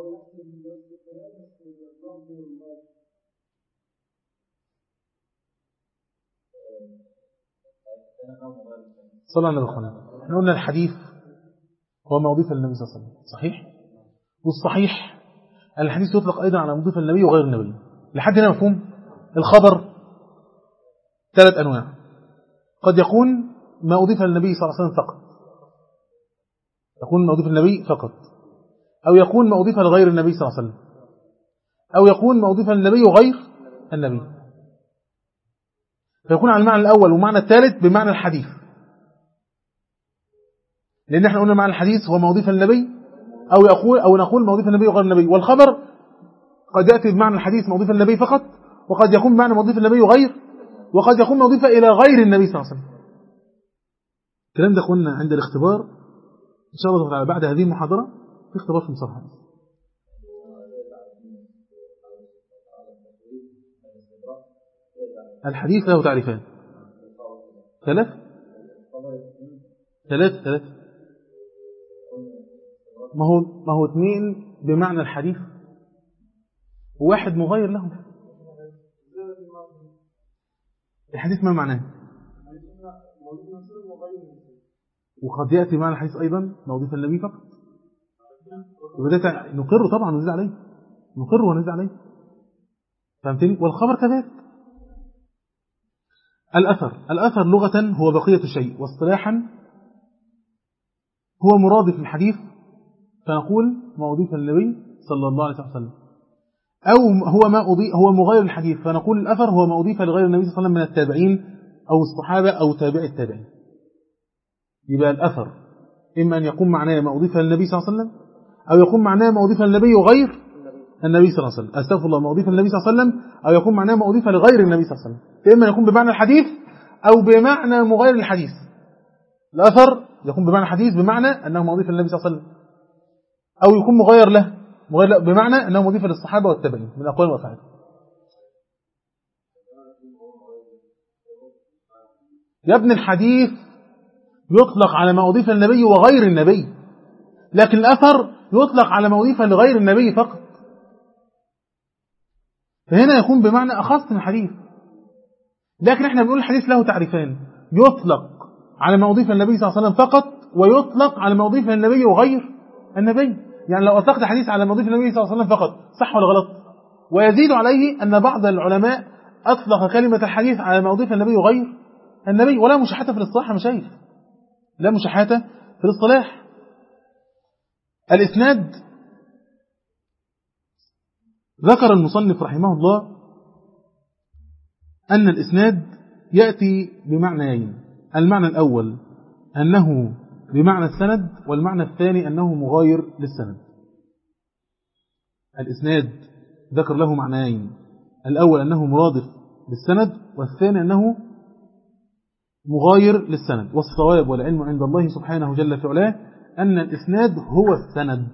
صلى الله عليه وسلم. احنا قلنا الحديث هو ما أضيف للنبي صلى الله عليه وسلم، صحيح؟ والصحيح الحديث يطلق أيضا على مضيف للنبي وغير النبي. لحد هنا مفهوم؟ الخبر 3 أنواع: قد يكون ما أضيف للنبي صلى الله عليه وسلم فقط، يكون ما أضيف للنبي فقط، أو يكون ما أضيف لغير النبي صلى الله عليه وسلم، أو يكون ما أضيف للنبي وغير النبي، فيكون على المعنى الأول والمعنى الثالث بمعنى الحديث، لأن احنا قلنا معنى الحديث هو ما أضيف للنبي، أو نقول ما أضيف للنبي وغير النبي. والخبر قد يأتي بمعنى الحديث ما أضيف للنبي فقط، وقد يكون بمعنى ما أضيف للنبي وغير، وقد يكون ما أضيف إلى غير النبي صلى الله عليه وسلم. الكلام ده قلنا عند الاختبار، إن شاء الله تعالى بعد هذه المحاضرة في اختبار في مصطلح الحديث. الحديث له تعريفان، 3 ما هو 2 بمعنى الحديث وواحد مغير له. الحديث ما معناه؟ وقد يأتي معنى الحديث أيضا ما أضيف للنبي فقط، نقر طبعا ونزل عليه، نقر ونزل عليه، فهمتني؟ والخبر كذلك. الأثر لغة هو بقية الشيء، واصطلاحا هو مرادف الحديث، فنقول ما أضيف للنبي صلى الله عليه وسلم، أو هو مغاير الحديث، فنقول الأثر هو ما أضيف لغير النبي صلى الله عليه وسلم من التابعين أو الصحابة أو تابع التابعين. يبقى الأثر إما أن يكون معناه ما أضيف للنبي صلى الله عليه وسلم، أو يكون معناه ما أضيف للنبي وغير النبي صلى الله عليه وسلم، أستغفر الله، ما أضيف للنبي صلى الله عليه وسلم، أو يكون معناه ما أضيف لغير النبي صلى الله عليه وسلم. إما يكون بمعنى الحديث أو بمعنى مغاير الحديث. الأثر يكون بمعنى الحديث بمعنى أنه ما أضيف للنبي صلى الله عليه وسلم، أو يكون مغاير له بمعنى أنه مضيف للصحابة والتابعين من أقوال وأفعال. يا ابن الحديث يطلق على ما أضيف للنبي وغير النبي، لكن الأثر يطلق على ما أضيف لغير النبي فقط، فهنا يكون بمعنى أخص من الحديث. لكن احنا بنقول الحديث له تعريفان: يطلق على ما أضيف للنبي صلى الله عليه وسلم فقط، ويطلق على ما أضيف للنبي وغير النبي. يعني لو أطلقت حديث على ما أضيف للنبي صلى الله عليه وسلم فقط، صح ولا غلط؟ ويزيد عليه أن بعض العلماء أطلق كلمة الحديث على ما أضيف للنبي وغير النبي، ولا مشاحة في الاصطلاح يا مشايخ، لا مشاحة في الاصطلاح. الإسناد ذكر المصنف رحمه الله أن الإسناد يأتي بمعنيين: المعنى الأول أنه بمعنى السند، والمعنى الثاني أنه مغاير للسند. الإسناد ذكر له معنيين: الأول أنه مرادف للسند، والثاني أنه مغاير للسند. والصواب والعلم عند الله سبحانه جل في علاه أن الإسناد هو السند.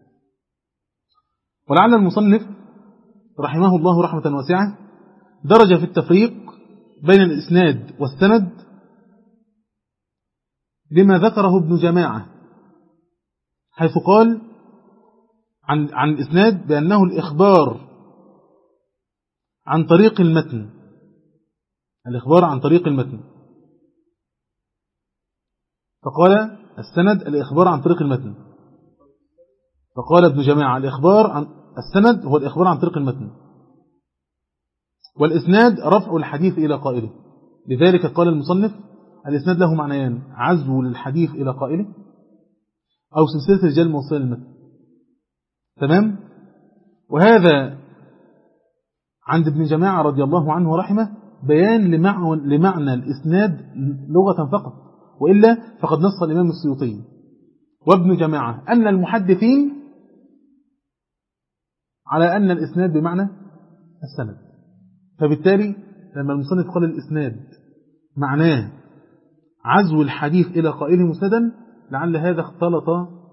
ولعل المصنف رحمه الله رحمة واسعة درج في التفريق بين الإسناد والسند لما ذكره ابن جماعة، حيث قال عن الإسناد بأنه الإخبار عن طريق المتن، الإخبار عن طريق المتن. فقال السند الإخبار عن طريق المتن، فقال ابن جماعة الإخبار عن السند هو الإخبار عن طريق المتن، والإسناد رفع الحديث إلى قائله. لذلك قال المصنف الإسناد له معنيان: عزو للحديث إلى قائله، أو سلسلة رجال موصلة للمتن. تمام؟ وهذا عند ابن جماعة رضي الله عنه ورحمه بيان لمعنى الإسناد لغة فقط، وإلا فقد نص الإمام السيوطي وابن جماعة أن المحدثين على أن الإسناد بمعنى السند. فبالتالي لما المصنف قال الإسناد معناه عزو الحديث إلى قائله مسندا، لعل هذا اختلط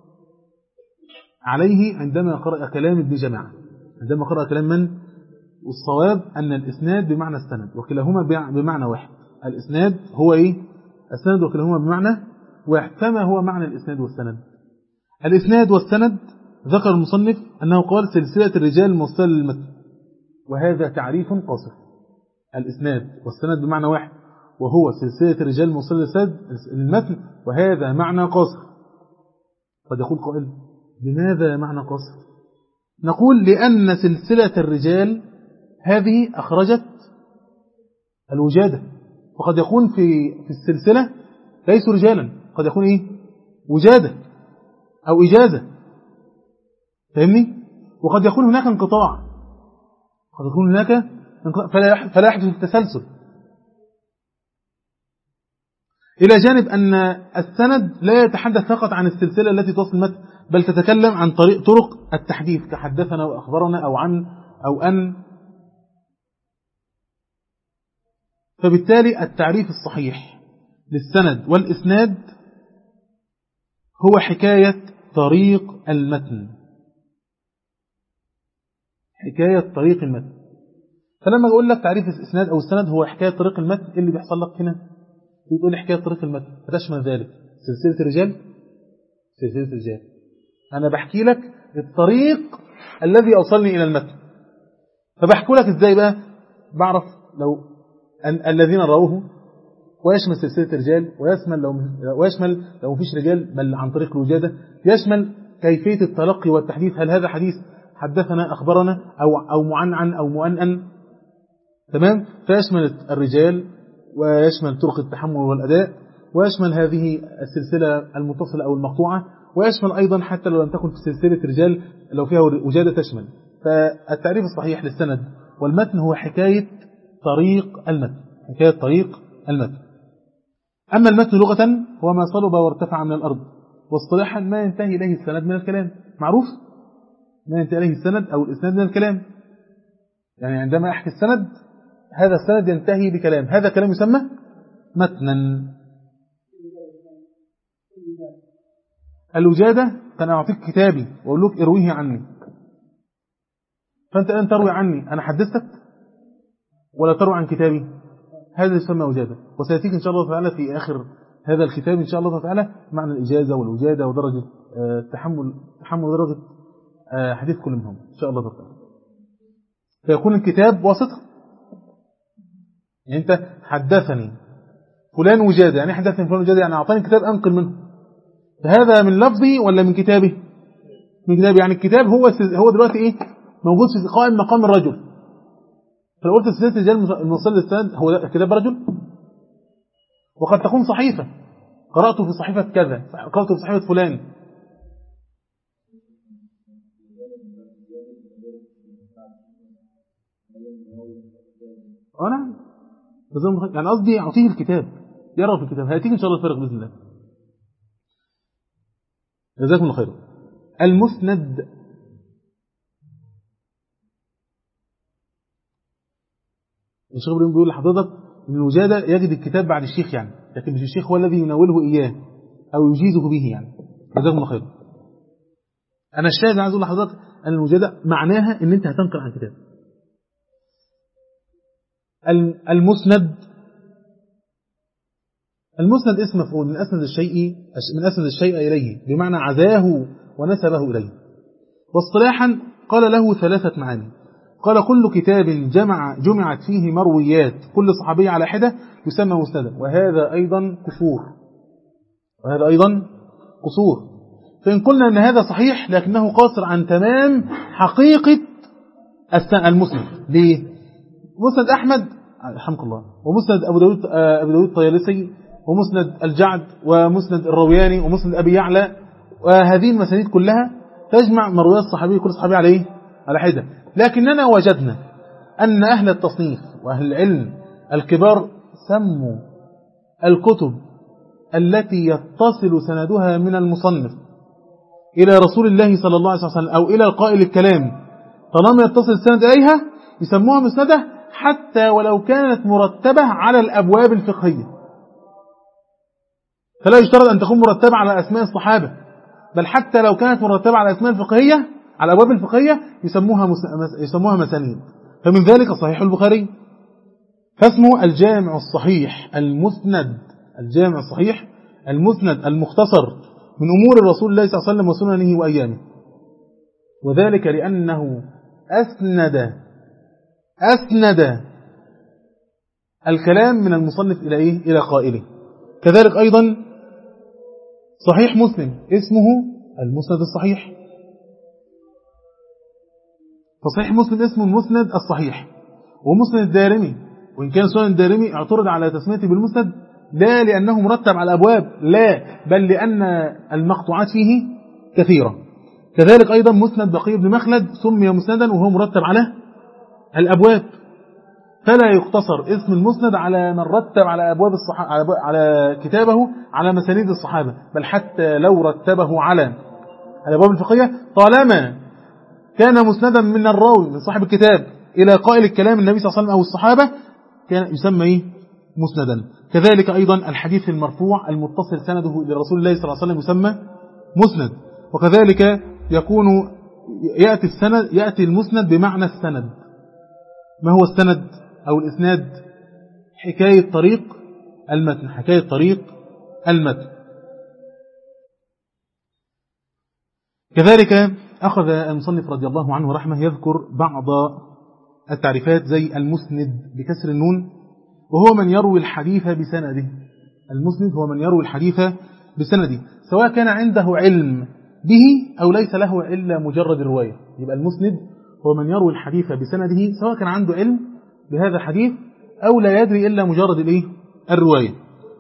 عليه عندما قرأ كلام ابن جماعة، عندما قرأ كلام من؟ والصواب أن الإسناد بمعنى السند، وكلاهما بمعنى واحد. الإسناد هو إيه؟ السند، وكلاهما بمعنى واحد. فما هو معنى الإسناد والسند؟ الإسناد والسند ذكر المصنف أنه قال سلسلة الرجال الموصلة للمتن، وهذا تعريف قاصر. الإسناد والسند بمعنى واحد، وهو سلسلة الرجال الموصلة للمتن، وهذا معنى قاصر. قد يقول قائل: لماذا معنى قاصر؟ نقول لأن سلسلة الرجال هذه أخرجت الوجادة، وقد يكون في السلسلة ليسوا رجالا، قد يكون إيه؟ وجادة أو إجازة، فاهمني؟ وقد يكون هناك انقطاع، قد يكون هناك انقطاع فلا يحدث التسلسل. إلى جانب أن السند لا يتحدث فقط عن السلسلة التي توصل المتن، بل تتكلم عن طرق التحديث كحدثنا وأخبرنا أو عن أو أن. فبالتالي التعريف الصحيح للسند والإسناد هو حكاية طريق المتن، حكاية طريق المتن. فلما أقول لك تعريف الإسناد أو السند هو حكاية طريق المتن، إيه اللي بيحصل لك هنا؟ بتقول لي حكاية طريق المتن فتشمل ذلك سلسلة رجال، سلسلة رجال. أنا بحكي لك الطريق الذي أوصلني إلى المتن، فبحكي لك إزاي بقى؟ بعرف لو الذين رووه، ويشمل سلسلة رجال، ويشمل لو مفيش رجال بل عن طريق الوجادة، يشمل كيفية التلقي والتحديث، هل هذا حديث حدثنا أخبرنا أو معنعن أو مؤنن. تمام؟ فيشمل الرجال، ويشمل طرق التحمل والأداء، ويشمل هذه السلسلة المتصلة أو المقطوعة، ويشمل أيضا حتى لو لم تكن في سلسلة رجال لو فيها وجادة تشمل. فالتعريف الصحيح للسند والمتن هو حكاية طريق المتن، حكاية طريق المتن. أما المتن لغة هو ما صلب وارتفع من الأرض، واصطلاحا ما ينتهي إليه السند من الكلام. معروف ما ينتهي إليه السند أو الإسناد من الكلام، يعني عندما أحكي السند هذا السند ينتهي بكلام، هذا كلام يسمى متنا. الوجادة كان أعطيك كتابي وأقول لك ارويه عني، فأنت الآن تروي عني، أنا حدثتك ولا تروي عن كتابي؟ هذا يسمى وجادة. وسيأتيك إن شاء الله تعالى في آخر هذا الكتاب إن شاء الله تعالى معنى الإجازة والوجادة ودرجة تحمل درجة حديث كل منهم إن شاء الله تعالى. فيكون الكتاب واسطة، يعني أنت حدثني فلان وجادة، يعني حدثني فلان وجادة، يعني أعطاني كتاب أنقل منه، فهذا من لفظي ولا من كتابي؟ من كتابي. يعني الكتاب هو دلوقتي إيه؟ موجود في قائم مقام الرجل. فلو قلت سلسلة الرجال الموصلة للسند هو الكتاب رجل، وقد تكون صحيفة قرأته في صحيفة كذا، قرأته في صحيفة فلان. أنا يعني قصدي أعطيه الكتاب يرى في الكتاب، هيأتيك إن شاء الله الفرق بإذن الله. جزاكم الله خير. المسند الشيخ ابراهيم بيقول لحضرتك ان الوجادة يجد الكتاب بعد الشيخ يعني، لكن مش الشيخ هو الذي يناوله إياه أو يجيزه به يعني. جزاكم الله خير. أنا الشاهد اللي عايز أقول لحضرتك أن الوجادة معناها ان أنت هتنقل عن كتاب. المسند اسم مفعول من أسند الشيء إليه، بمعنى عزاه ونسبه إليه. واصطلاحا قال له 3 معاني. قال كل كتاب جمعت فيه مرويات كل صحابي على حدة يسمى مسندا، وهذا أيضا قصور. فإن قلنا أن هذا صحيح لكنه قاصر عن تمام حقيقة المسند. ليه؟ مسند أحمد رحمه الله، ومسند أبو داود الطيالسي، ومسند الجعد، ومسند الروياني، ومسند أبي يعلى، وهذه المسانيد كلها تجمع مرويات الصحابي كل صحابي على حدة. لكننا وجدنا أن أهل التصنيف وأهل العلم الكبار سموا الكتب التي يتصل سندها من المصنف إلى رسول الله صلى الله عليه وسلم أو إلى القائل الكلام، طالما يتصل السند إليها يسموها مسندة، حتى ولو كانت مرتبة على الأبواب الفقهية. فلا يشترط أن تكون مرتبة على أسماء الصحابة، بل حتى لو كانت مرتبة على أسماء الفقهية على الأبواب الفقهية يسموها مسانيد. فمن ذلك صحيح البخاري، فاسمه الجامع الصحيح المسند المختصر من أمور الرسول الله صلى الله عليه وسلم وسننه وأيامه، وذلك لأنه أسند الكلام من المصنف إلى قائله. كذلك أيضا صحيح مسلم اسمه المسند الصحيح، فصحيح مسلم اسمه المسند الصحيح. ومسند الدارمي، وإن كان سنن الدارمي اعترض على تسميته بالمسند لا لأنه مرتب على الأبواب، لا، بل لأن المقطوعات فيه كثيرة. كذلك أيضا مسند بقي بن مخلد سمي مسندا وهو مرتب على الأبواب، فلا يقتصر اسم المسند على من رتب على أبواب على كتابه على مسانيد الصحابة، بل حتى لو رتبه على الأبواب الفقهية طالما كان مسندا من الراوي من صاحب الكتاب إلى قائل الكلام النبي صلى الله عليه وسلم أو الصحابة كان يسمى مسندا. كذلك أيضا الحديث المرفوع المتصل سنده إلى رسول الله صلى الله عليه وسلم يسمى مسند. وكذلك يأتي المسند بمعنى السند. ما هو السند أو الإسناد؟ حكاية طريق المتن. كذلك أخذ المصنف رضي الله عنه ورحمه يذكر بعض التعريفات زي المسند بكسر النون، وهو من يروي الحديث بسنده. المسند هو من يروي الحديث بسنده سواء كان عنده علم به أو ليس له إلا مجرد الرواية. يبقى المسند هو من يروي الحديث بسنده سواء كان عنده علم بهذا الحديث أو لا يدري إلا مجرد الرواية.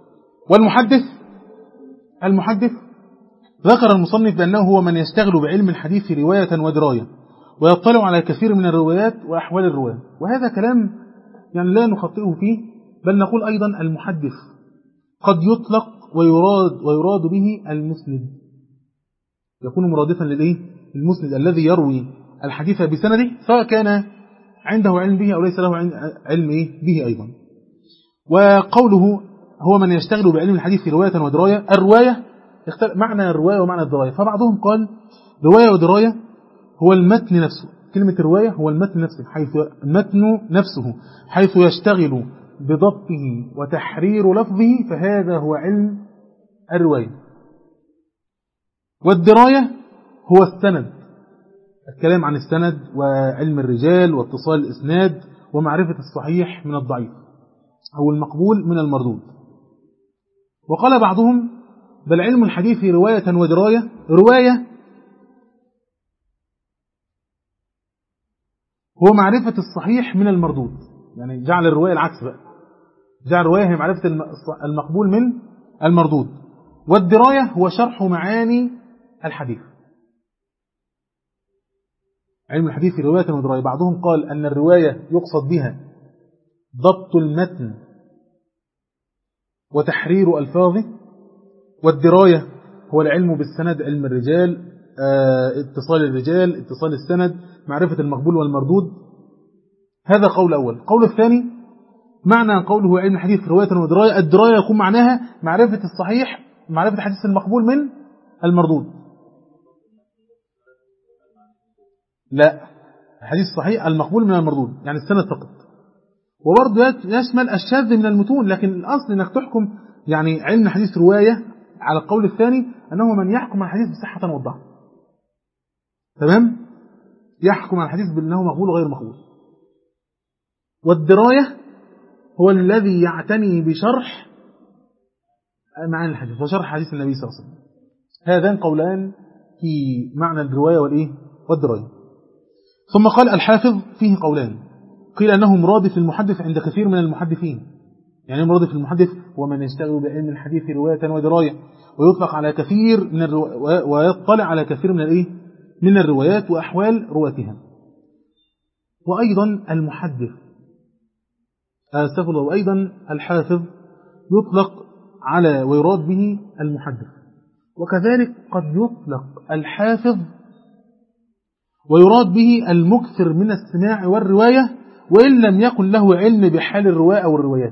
والمحدث ذكر المصنف بأنه هو من يشتغل بعلم الحديث رواية ودراية ويطلع على كثير من الروايات وأحوال الرواة. وهذا كلام يعني لا نخطئه فيه، بل نقول أيضا المحدث قد يطلق ويراد به المسند، يكون مرادفا للمسند الذي يروي الحديث بسنده سواء كان عنده علم به أو ليس له علم به أيضا. وقوله هو من يشتغل بعلم الحديث رواية ودراية، الرواية معنى الرواية ومعنى الدراية، فبعضهم قال رواية ودراية هو المتن نفسه. كلمة الرواية هو المتن نفسه حيث يشتغل بضبطه وتحرير لفظه، فهذا هو علم الرواية. والدراية هو السند، الكلام عن السند وعلم الرجال واتصال الإسناد ومعرفة الصحيح من الضعيف أو المقبول من المردود. وقال بعضهم بل علم الحديث رواية ودراية. رواية هو معرفة الصحيح من المردود، يعني جعل الرواية العكس بقى، جعل الرواية هي معرفة المقبول من المردود. والدراية هو شرح معاني الحديث. علم الحديث رواية ودراية. بعضهم قال أن الرواية يقصد بها ضبط المتن وتحرير ألفاظه، والدراية هو العلم بالسند، علم الرجال، اتصال الرجال، اتصال السند، معرفة المقبول والمردود. هذا قول أول. قول الثاني معنى قوله علم الحديث رواية ودراية، الدراية يكون معناها معرفة الصحيح، معرفة الحديث المقبول من المردود. لا، الحديث الصحيح المقبول من المردود، يعني السند فقط. وبرضه يشمل الشاذ من المتون، لكن الأصل أنك تحكم يعني علم الحديث رواية على القول الثاني أنه من يحكم على الحديث بصحة والضعف. تمام؟ يحكم على الحديث بأنه مقبول وغير مقبول. والدراية هو الذي يعتني بشرح معاني الحديث وشرح حديث النبي صلى الله عليه وسلم. هذان قولان في معنى الرواية والدراية. ثم قال الحافظ فيه قولان، قيل أنه مرادف للمحدث عند كثير من المحدثين. يعني مرادف للمحدث هو من يشتغل بعلم الحديث رواية ودراية، ويطلق على كثير من ويطلع على كثير من الروايات وأحوال رواتها. وأيضا المحدث وأيضا الحافظ يطلق على ويراد به المحدث. وكذلك قد يطلق الحافظ ويراد به المكثر من السماع والرواية وإن لم يكن له علم بحال الرواية أو الروايات.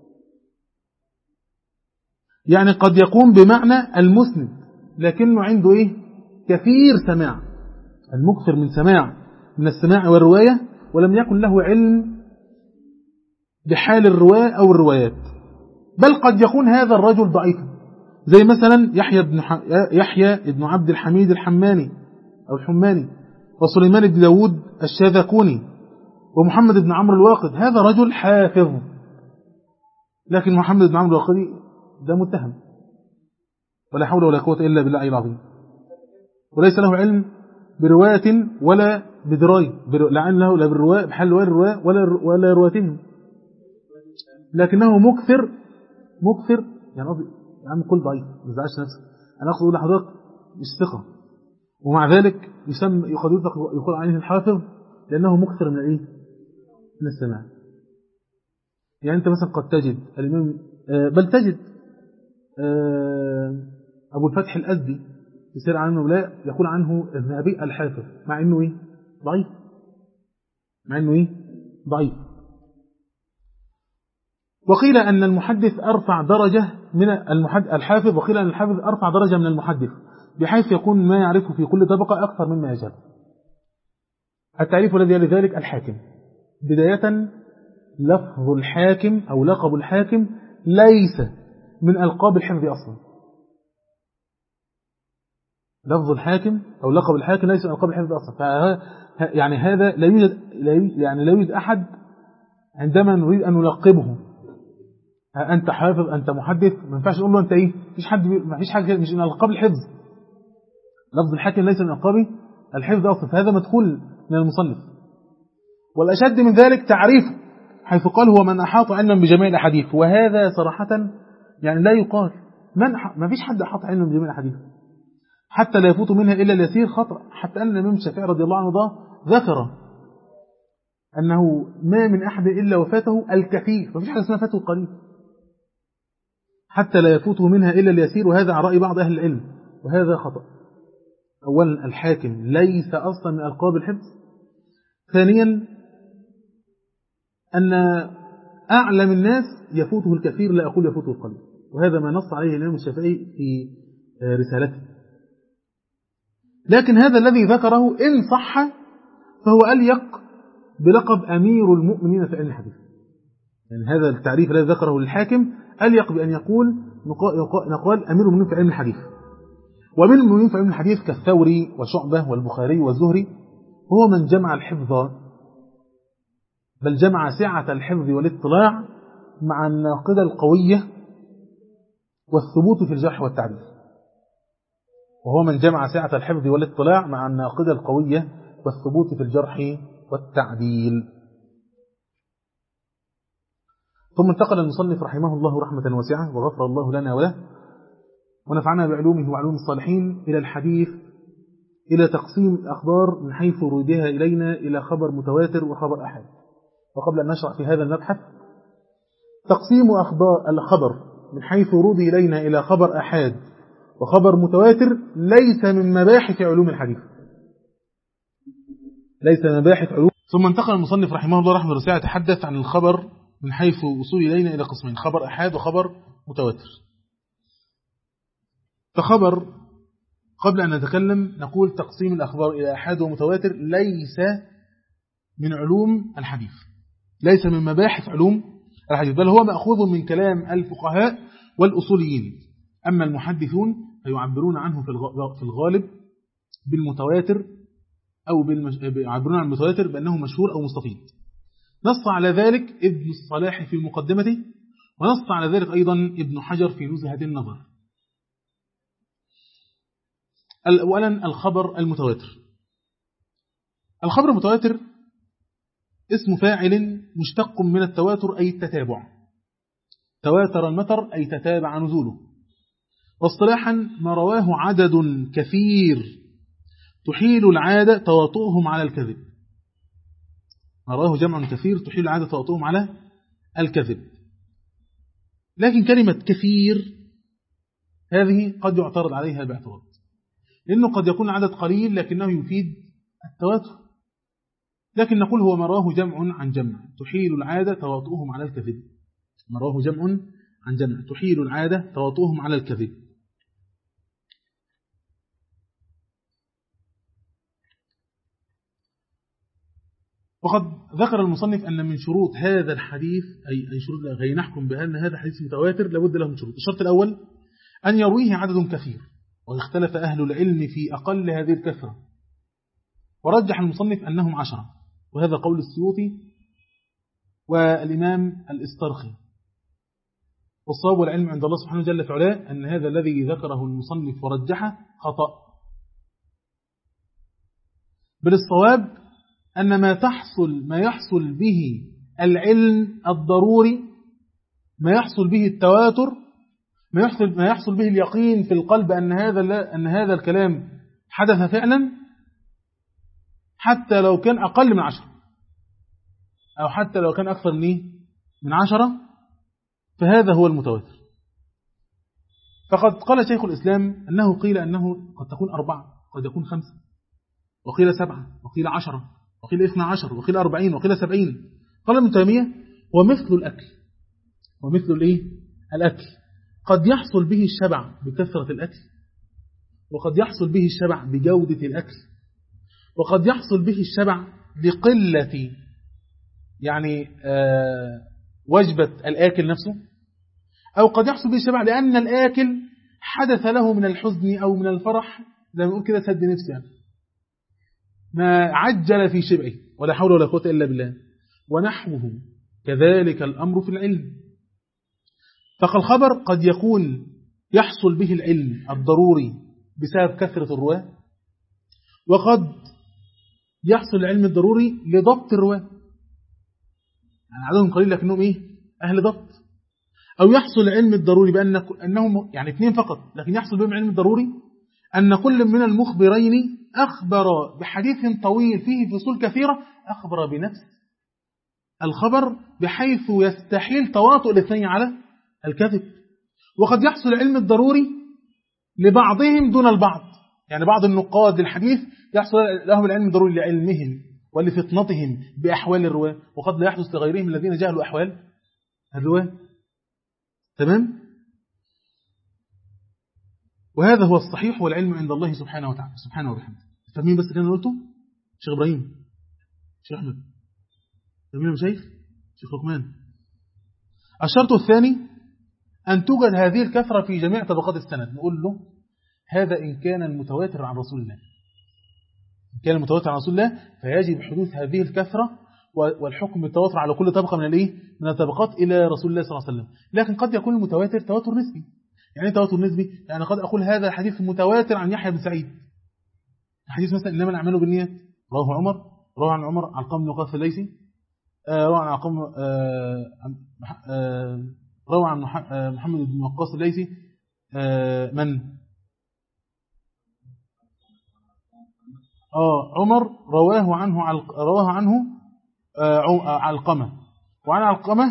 يعني قد يقوم بمعنى المسند لكنه عنده كثير سماع، المكثر من السماع والرواية ولم يكن له علم بحال الرواية أو الروايات. بل قد يكون هذا الرجل ضعيفا، زي مثلا يحيى بن عبد الحميد الحماني أو الحماني، وسليمان بن داود الشاذكوني، ومحمد بن عمرو الواقد. هذا رجل حافظ، لكن محمد بن عمرو الواقدي ده متهم، ولا حول ولا قوة إلا بالله العظيم، وليس له علم برواية ولا بدراية، لا علم له لا بالرواية بحال الرواية ولا رواتهم، لكنه مكثر يعني قصدي يا عم كل ضعيف ما تزعلش نفسك، انا اقصد اقول لحضرتك مش ثقة، ومع ذلك يقول عليه الحافظ لانه مكثر من السماع. يعني انت مثلا قد تجد الامام بل تجد ابو الفتح الازدي في سير اعلام النبلاء يقول عنه الذهبي الحافظ، مع انه ضعيف. وقيل أن المحدث أرفع درجة من الحافظ، وقيل أن الحافظ أرفع درجة من المحدث، بحيث يكون ما يعرفه في كل طبقة أكثر مما يجهل. التعريف الذي يلي ذلك الحاكم. بداية، لفظ الحاكم أو لقب الحاكم ليس من ألقاب الحفظ أصلا. لفظ الحاكم أو لقب الحاكم ليس من ألقاب الحفظ أصلا. يعني هذا لا يوجد أحد عندما نريد أن نلقبه أنت حافظ أنت محدث ما ينفعش نقول له أنت ما فيش حاجة مش من ألقاب الحفظ. لفظ الحاكم ليس من ألقاب الحفظ أصلا، فهذا مدخول من المصنف. والأشد من ذلك تعريفه، حيث قال هو من أحاط علما بجميع الأحاديث، وهذا صراحة يعني لا يقال، ما فيش حد أحاط علما بجميع الأحاديث حتى لا يفوت منها إلا اليسير خطأ. حتى أن الإمام الشافعي رضي الله عنه ذكر أنه ما من أحد إلا وفاته الكثير، ما فيش حاجة اسمها فاته القليل، حتى لا يفوته منها إلا اليسير، وهذا على رأي بعض أهل العلم، وهذا خطأ. أولا الحاكم ليس أصلا من ألقاب الحفظ. ثانيا أن أعلم الناس يفوته الكثير، لا أقول يفوته القليل، وهذا ما نص عليه الإمام الشافعي في رسالته. لكن هذا الذي ذكره إن صح فهو أليق بلقب أمير المؤمنين في علم الحديث. يعني هذا التعريف الذي ذكره للحاكم أليق بأن نقول أمير المؤمنين في علم الحديث. ومن المؤمنين في علم الحديث كالثوري وشعبة والبخاري والزهري هو من جمع الحفظ، بل جمع سعة الحفظ والاطلاع مع الناقدة القوية والثبوت في الجرح والتعديل. وهو من جمع سعة الحفظ والاطلاع مع الناقدة القوية والثبوت في الجرح والتعديل. ثم انتقل المصنف رحمه الله رحمة واسعة وغفر الله لنا وله ونفعنا بعلومه وعلوم الصالحين إلى الحديث إلى تقسيم الأخبار من حيث ردها إلينا إلى خبر متواتر وخبر أحد. وقبل أن نشرع في هذا المبحث، تقسيم أخبار الخبر من حيث رد إلينا إلى خبر أحد وخبر متواتر ليس من مباحث علوم الحديث، ليس من مباحث علوم. ثم انتقل المصنف رحمه الله رحمه واسعة يتحدث عن الخبر من حيث وصول إلينا إلى قسمين: خبر أحاد وخبر متواتر. فخبر، قبل أن نتكلم نقول تقسيم الأخبار إلى أحاد ومتواتر ليس من علوم الحديث، ليس من مباحث علوم الحديث، بل هو مأخوذ من كلام الفقهاء والأصوليين. أما المحدثون فيعبرون عنه في الغالب بالمتواتر، أو يعبرون عن المتواتر بأنه مشهور أو مستفيض. نص على ذلك ابن الصلاح في مقدمته، ونص على ذلك أيضا ابن حجر في نزهة النظر. أولا الخبر المتواتر. الخبر المتواتر اسم فاعل مشتق من التواتر أي التتابع، تواتر المطر أي تتابع نزوله. واصطلاحا ما رواه عدد كثير تحيل العادة تواطؤهم على الكذب، ما رواه جمع كثير تحيل العادة تواطؤهم على الكذب. لكن كلمة كثير هذه قد يعترض عليها باعتراض، لأنه قد يكون العدد قليل لكنه يفيد التواتر، لكن نقول هو ما رواه جمع عن جمع تحيل العادة تواطؤهم على الكذب، ما رواه جمع عن جمع تحيل العادة تواطؤهم على الكذب. وقد ذكر المصنف أن من شروط هذا الحديث، أي شروط غير نحكم بأن هذا حديث متواتر لابد له من شروط. الشرط الأول أن يرويه عدد كثير، واختلف أهل العلم في أقل هذه الكثرة، ورجح المصنف أنهم 10، وهذا قول السيوطي والإمام الإسترخي. والصواب والعلم عند الله سبحانه جل في علاه أن هذا الذي ذكره المصنف ورجحه خطأ، بل الصواب أن ما يحصل به العلم الضروري، ما يحصل به التواتر، ما يحصل به اليقين في القلب أن هذا الكلام حدث فعلا، حتى لو كان أقل من 10 أو حتى لو كان أكثر من 10، فهذا هو المتواتر. فقد قال شيخ الإسلام أنه قيل أنه قد تكون 4، قد يكون 5، وقيل 7، وقيل 10، وقيل 12، وقيل 40، وقيل 70. قال ابن تيمية ومثل الأكل، ومثل الأكل قد يحصل به الشبع بكثرة الأكل، وقد يحصل به الشبع بجودة الأكل، وقد يحصل به الشبع بقلة وجبة الآكل نفسه، أو قد يحصل به الشبع لأن الآكل حدث له من الحزن أو من الفرح زي ما نقول كده سد نفسه، ما عجل في شبعه، ولا حول ولا قوة إلا بالله. ونحوه كذلك الأمر في العلم. فالخبر قد يكون يحصل به العلم الضروري بسبب كثرة الرواة، وقد يحصل العلم الضروري لضبط الرواة، عددهم قليل لكنهم أهل ضبط. أو يحصل العلم الضروري أنهم 2 فقط، لكن يحصل بهم العلم الضروري أن كل من المخبرين أخبر بحديث طويل فيه فصول كثيرة، أخبر بنفس الخبر بحيث يستحيل تواطؤ الاثنين على الكذب. وقد يحصل العلم الضروري لبعضهم دون البعض، بعض النقاد للحديث يحصل لهم العلم الضروري لعلمهم ولفطنتهم بأحوال الرواة، وقد لا يحدث لغيرهم الذين جهلوا أحوال الرواة. تمام؟ وهذا هو الصحيح والعلم عند الله سبحانه وتعالى سبحانه وبحمده. فاهمين بس كده قلته؟ شيخ إبراهيم، شيخ أحمد، فاهمين شيخ لقمان. الشرط الثاني أن توجد هذه الكثرة في جميع طبقات السند. نقول له هذا إن كان المتواتر عن رسول الله، إن كان المتواتر عن رسول الله فيجب حدوث هذه الكثرة والحكم بالتواتر على كل طبقة من الطبقات إلى رسول الله صلى الله عليه وسلم. لكن قد يكون المتواتر تواتر نسبي. يعني تواتر نسبي، قد أقول هذا الحديث متواتر عن يحيى بن سعيد، حديث مثلا إنما الأعمال بالنيات، رواه عمر، رواه عن عمر عن قوم وقاص الليثي، رواه عن قوم روى عن محمد بن وقاص الليثي من عمر رواه عنه علقمة، وعن علقمة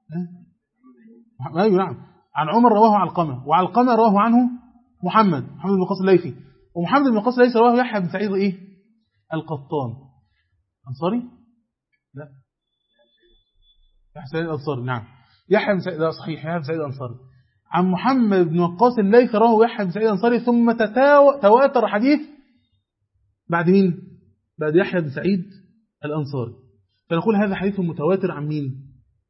نعم عن عمر رواه علقمة، وعلقمة رواه عنه محمد بن وقاص الليثي، ومحمد بن وقاص الليثي رواه يحيى بن سعيد القطان أنصاري، لا يحيى بن سعيد الأنصاري، نعم، يحيى بن سعيد، لا صحيح، يحيى بن سعيد الأنصاري عن محمد بن وقاص الليثي رواه يحيى بن سعيد الأنصاري، ثم تواتر حديث بعد مين؟ بعد يحيى بن سعيد الأنصاري. فنقول هذا حديث متواتر عن مين؟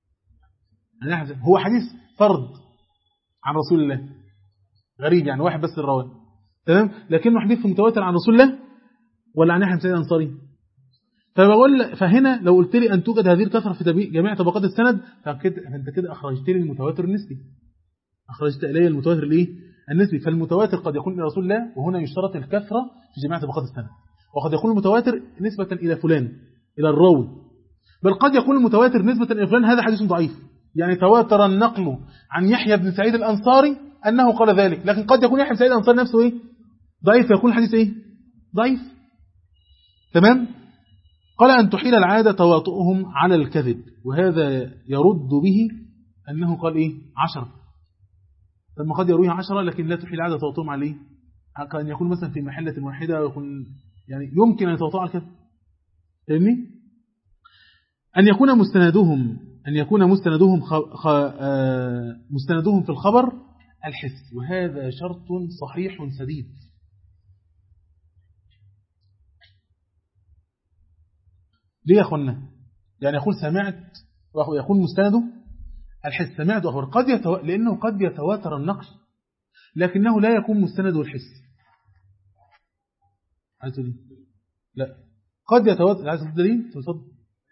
هو حديث فرد عن رسول الله، غريب يعني واحد بس الراوي، تمام، لكنه حديث متواتر عن رسول الله ولا عن يحيى بن سعيد الأنصاري. فهنا لو قلت لي أن توجد هذه الكثرة في جميع طبقات السند، فأنت كده أخرجت لي المتواتر النسبي، أخرجت إلي المتواتر النسبي. فالمتواتر قد يكون إلى رسول الله، وهنا يشترط الكثرة في جميع طبقات السند، وقد يكون المتواتر نسبة إلى فلان، إلى الراوي، بل قد يكون المتواتر نسبة إلى فلان هذا حديث ضعيف، يعني تواتر النقل عن يحيى بن سعيد الأنصاري أنه قال ذلك، لكن قد يكون يحيى بن سعيد الأنصاري نفسه إيه؟ ضعيف، فيكون الحديث إيه؟ ضعيف. تمام. قال أن تحيل العادة تواطؤهم على الكذب، وهذا يرد به أنه قال إيه؟ 10، لما قد يرويه 10 لكن لا تحيل العادة تواطؤهم عليه، كأن يكون مثلا في محلة واحدة، ويكون يعني يمكن أن يتواطؤوا على الكذب. فاهمني؟ أن يكون مستندهم في الخبر الحس، وهذا شرط صحيح سديد. ليه يا أخوانا؟ يعني يقول سمعت، ويكون مستنده الحس، سمعت وأخبر، لأنه قد يتواتر النقل لكنه لا يكون مستنده الحس. عايز تقول لا، قد يتواتر، عايز تقول دليل تصدق،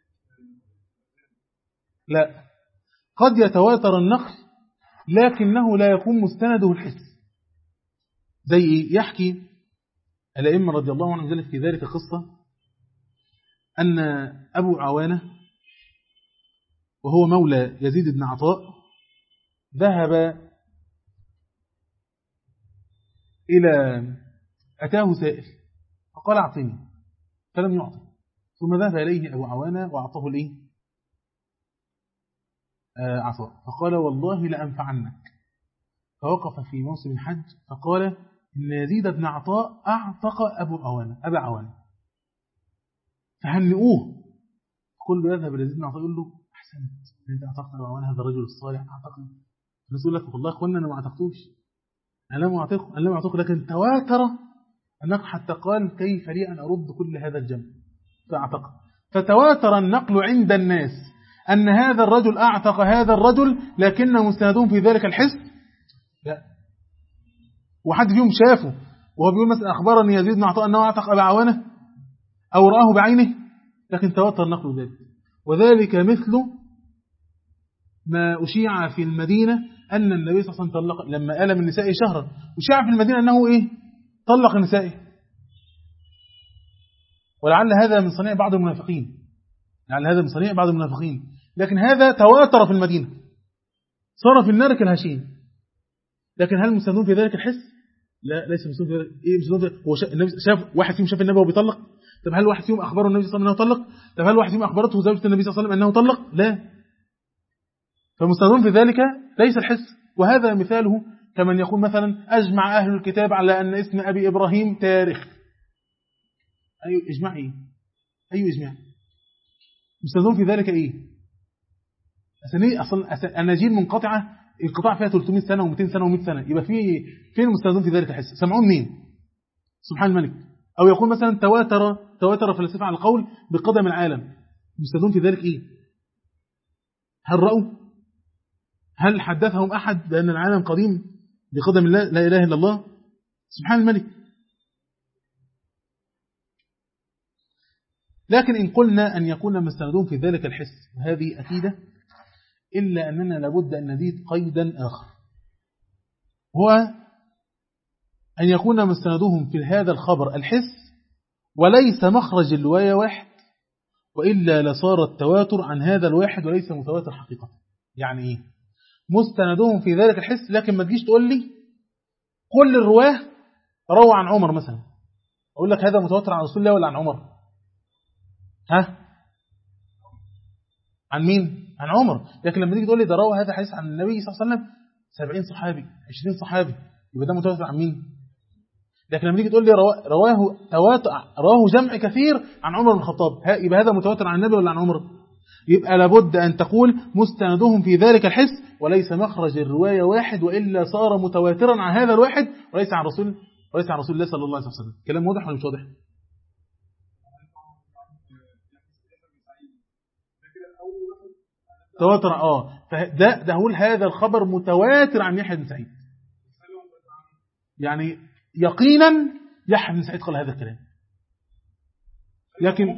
لا، قد يتواتر النقل لكنه لا يكون مستنده الحس. زي إيه؟ يحكي الأئمة رضي الله عنهم ذلك في ذلك قصة أن أبو عوانة وهو مولى يزيد بن عطاء ذهب أتاه سائل فقال أعطني، فلم يعطي، ثم ذهب إليه أبو عوانة وأعطاه عطاء، فقال والله لأنفعنك. فوقف في موسم الحج فقال إن يزيد بن عطاء أعتق أبا عوانة، فهنئوه، كل يذهب إلى يزيد بن عطاء يقول له أحسنت أنت أعتقت أبا عوانة، هذا الرجل الصالح أعتقد. الناس يقول لك والله أخوانا أنا ما أعتقتوش، أنا لم أعتقه، لكن تواتر النقل حتى قال كيف لي أن أرد كل هذا الجمع فأعتق. فتواتر النقل عند الناس أن هذا الرجل أعتق هذا الرجل، لكن مستندون في ذلك الحس لا، وحد فيهم شافه وهو بيقول مثلا أخبرني يزيد بن عطاء أنه أعتق أبا عوانة أو رآه بعينه، لكن تواتر النقل ذلك. وذلك مثل ما أشيع في المدينة أن النبي صلى الله عليه وسلم طلق لما آل من نسائه شهرا، أشيع في المدينة أنه إيه؟ طلق نسائه، ولعل هذا من صنيع بعض المنافقين، لكن هذا تواتر في المدينة، صار في النار كالهشيم. لكن هل مستندون في ذلك الحس؟ لا، ليس مستندون في ذلك. إيه مستندون في؟ هو النبي شاف واحد فيهم شاف النبي وهو بيطلق؟ طب هل واحد فيهم أخبره النبي صلى الله عليه وسلم أنه طلق؟ طب هل واحد فيهم أخبرته زوجة النبي صلى الله عليه وسلم أنه طلق؟ لا. فمستندون في ذلك ليس الحس. وهذا مثاله كمن يقول مثلا أجمع أهل الكتاب على أن اسم أبي إبراهيم تاريخ. أي إجماع إيه؟ أي إجماع؟ مستندون في ذلك إيه؟ أصلا النجيل منقطعة، القطاع فيها 300 سنة و200 سنة و100 سنة، يبقى فين المستندون في ذلك الحس؟ سمعون مين؟ سبحان الملك. أو يقول مثلا تواتر فلسفة على القول بقدم العالم، مستندون في ذلك إيه؟ هل رأوا؟ هل حدثهم أحد بأن العالم قديم بقدم الله لا إله إلا الله؟ سبحان الملك. لكن إن قلنا أن يكون مستندون في ذلك الحس، وهذه أكيدة، إلا أننا لابد أن نزيد قيدا آخر، هو أن يكون مستندهم في هذا الخبر الحس وليس مخرج الرواية واحد، وإلا لصار التواتر عن هذا الواحد وليس متواتر حقيقة. يعني إيه؟ مستندهم في ذلك الحس، لكن ما تجيش تقول لي كل الرواه روى عن عمر مثلا، أقول لك هذا متواتر عن رسول الله ولا عن عمر؟ عن مين؟ عن عمر. لكن لما تيجي تقول لي ده روى هذا حديث عن النبي صلى الله عليه وسلم 70 صحابي 20 صحابي، يبقى ده متواتر عن مين؟ لكن لما تيجي تقول لي رواه جمع كثير عن عمر بن الخطاب، يبقى هذا متواتر عن النبي ولا عن عمر؟ يبقى لابد أن تقول مستندهم في ذلك الحس، وليس مخرج الرواية واحد، وإلا صار متواترا عن هذا الواحد وليس عن رسول الله صلى الله عليه وسلم. كلام واضح ولا مش واضح؟ تواتر. فده هقول هذا الخبر متواتر عن يحيى بن سعيد، يعني يقينا يحيى بن سعيد قال هذا الكلام. لكن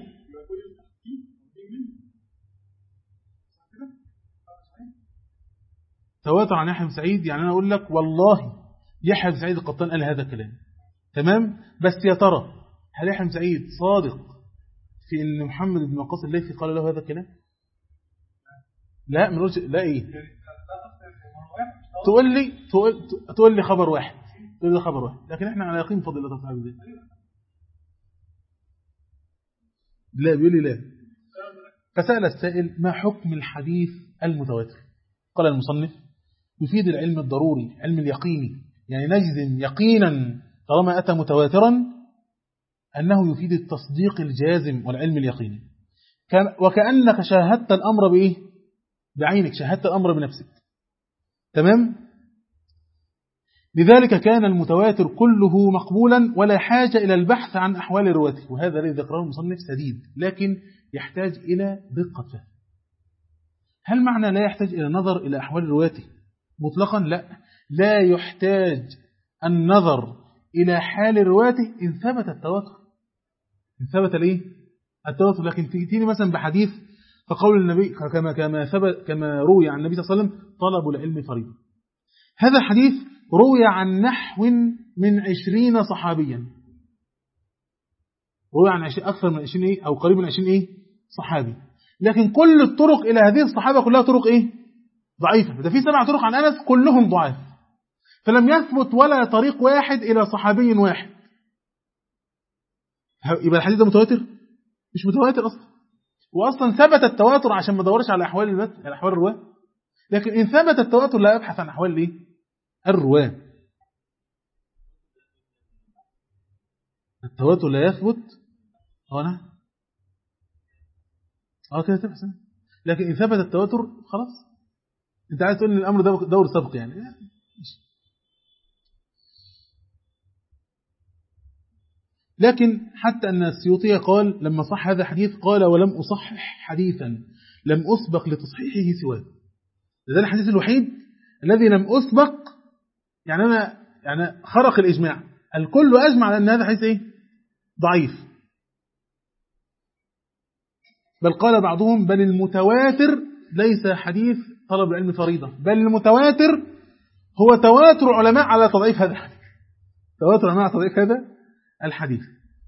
تواتر عن يحيى بن سعيد، يعني أنا أقول لك والله يحيى بن سعيد القطان قال هذا الكلام، تمام. بس يا ترى هل يحيى بن سعيد صادق في أن محمد بن وقاص الليثي قال له هذا الكلام؟ لا، ما نقولش. لا، إيه؟ تقول لي خبر واحد، لكن احنا على يقين فضل الله تعالى ذلك. لا، بيقول لي لا. فسأل السائل ما حكم الحديث المتواتر؟ قال المصنف يفيد العلم الضروري، علم اليقيني، يعني نجزم يقينا طالما أتى متواترا أنه يفيد التصديق الجازم والعلم اليقيني، وكأنك شاهدت الأمر بإيه؟ بعينك، شاهدت الأمر بنفسك، تمام. لذلك كان المتواتر كله مقبولا ولا حاجة إلى البحث عن أحوال رواته، وهذا الذي ذكره المصنف سديد، لكن يحتاج إلى دقة فهم. هل معنى لا يحتاج إلى نظر إلى أحوال رواته مطلقا؟ لا يحتاج النظر إلى حال رواته إن ثبت التواتر، إن ثبت ليه التواتر. لكن تيجي مثلا بحديث فقول النبي كما روي عن النبي صلى الله عليه وسلم طلب العلم فريضة، هذا الحديث روي عن نحو من 20 صحابيا، روي عن أكثر من 20 أو قريب من 20 صحابي، لكن كل الطرق إلى هذه الصحابة كلها طرق ضعيفة. ده في 7 طرق عن أنس كلهم ضعاف، فلم يثبت ولا طريق واحد إلى صحابي واحد. يبقى الحديث ده متواتر؟ مش متواتر أصلا، وأصلا ثبت التواتر عشان ما دورش على أحوال الرواة. لكن إن ثبت التواتر لا أبحث عن أحوال الرواة. التواتر لا يثبت كده تبحث. لكن إن ثبت التواتر خلاص، أنت عايز تقول إن الأمر ده دور سبق يعني. لكن حتى أن السيوطي قال لما صح هذا الحديث قال ولم أصحح حديثا لم أسبق لتصحيحه سواه. ده الحديث الوحيد الذي لم أسبق، يعني خرق الإجماع، الكل أجمع على أن هذا حديث ضعيف. بل قال بعضهم بل المتواتر ليس حديث طلب العلم فريضة، بل المتواتر هو تواتر علماء على تضعيف هذا الحديث، تواتر علماء على تضعيف هذا الحديث.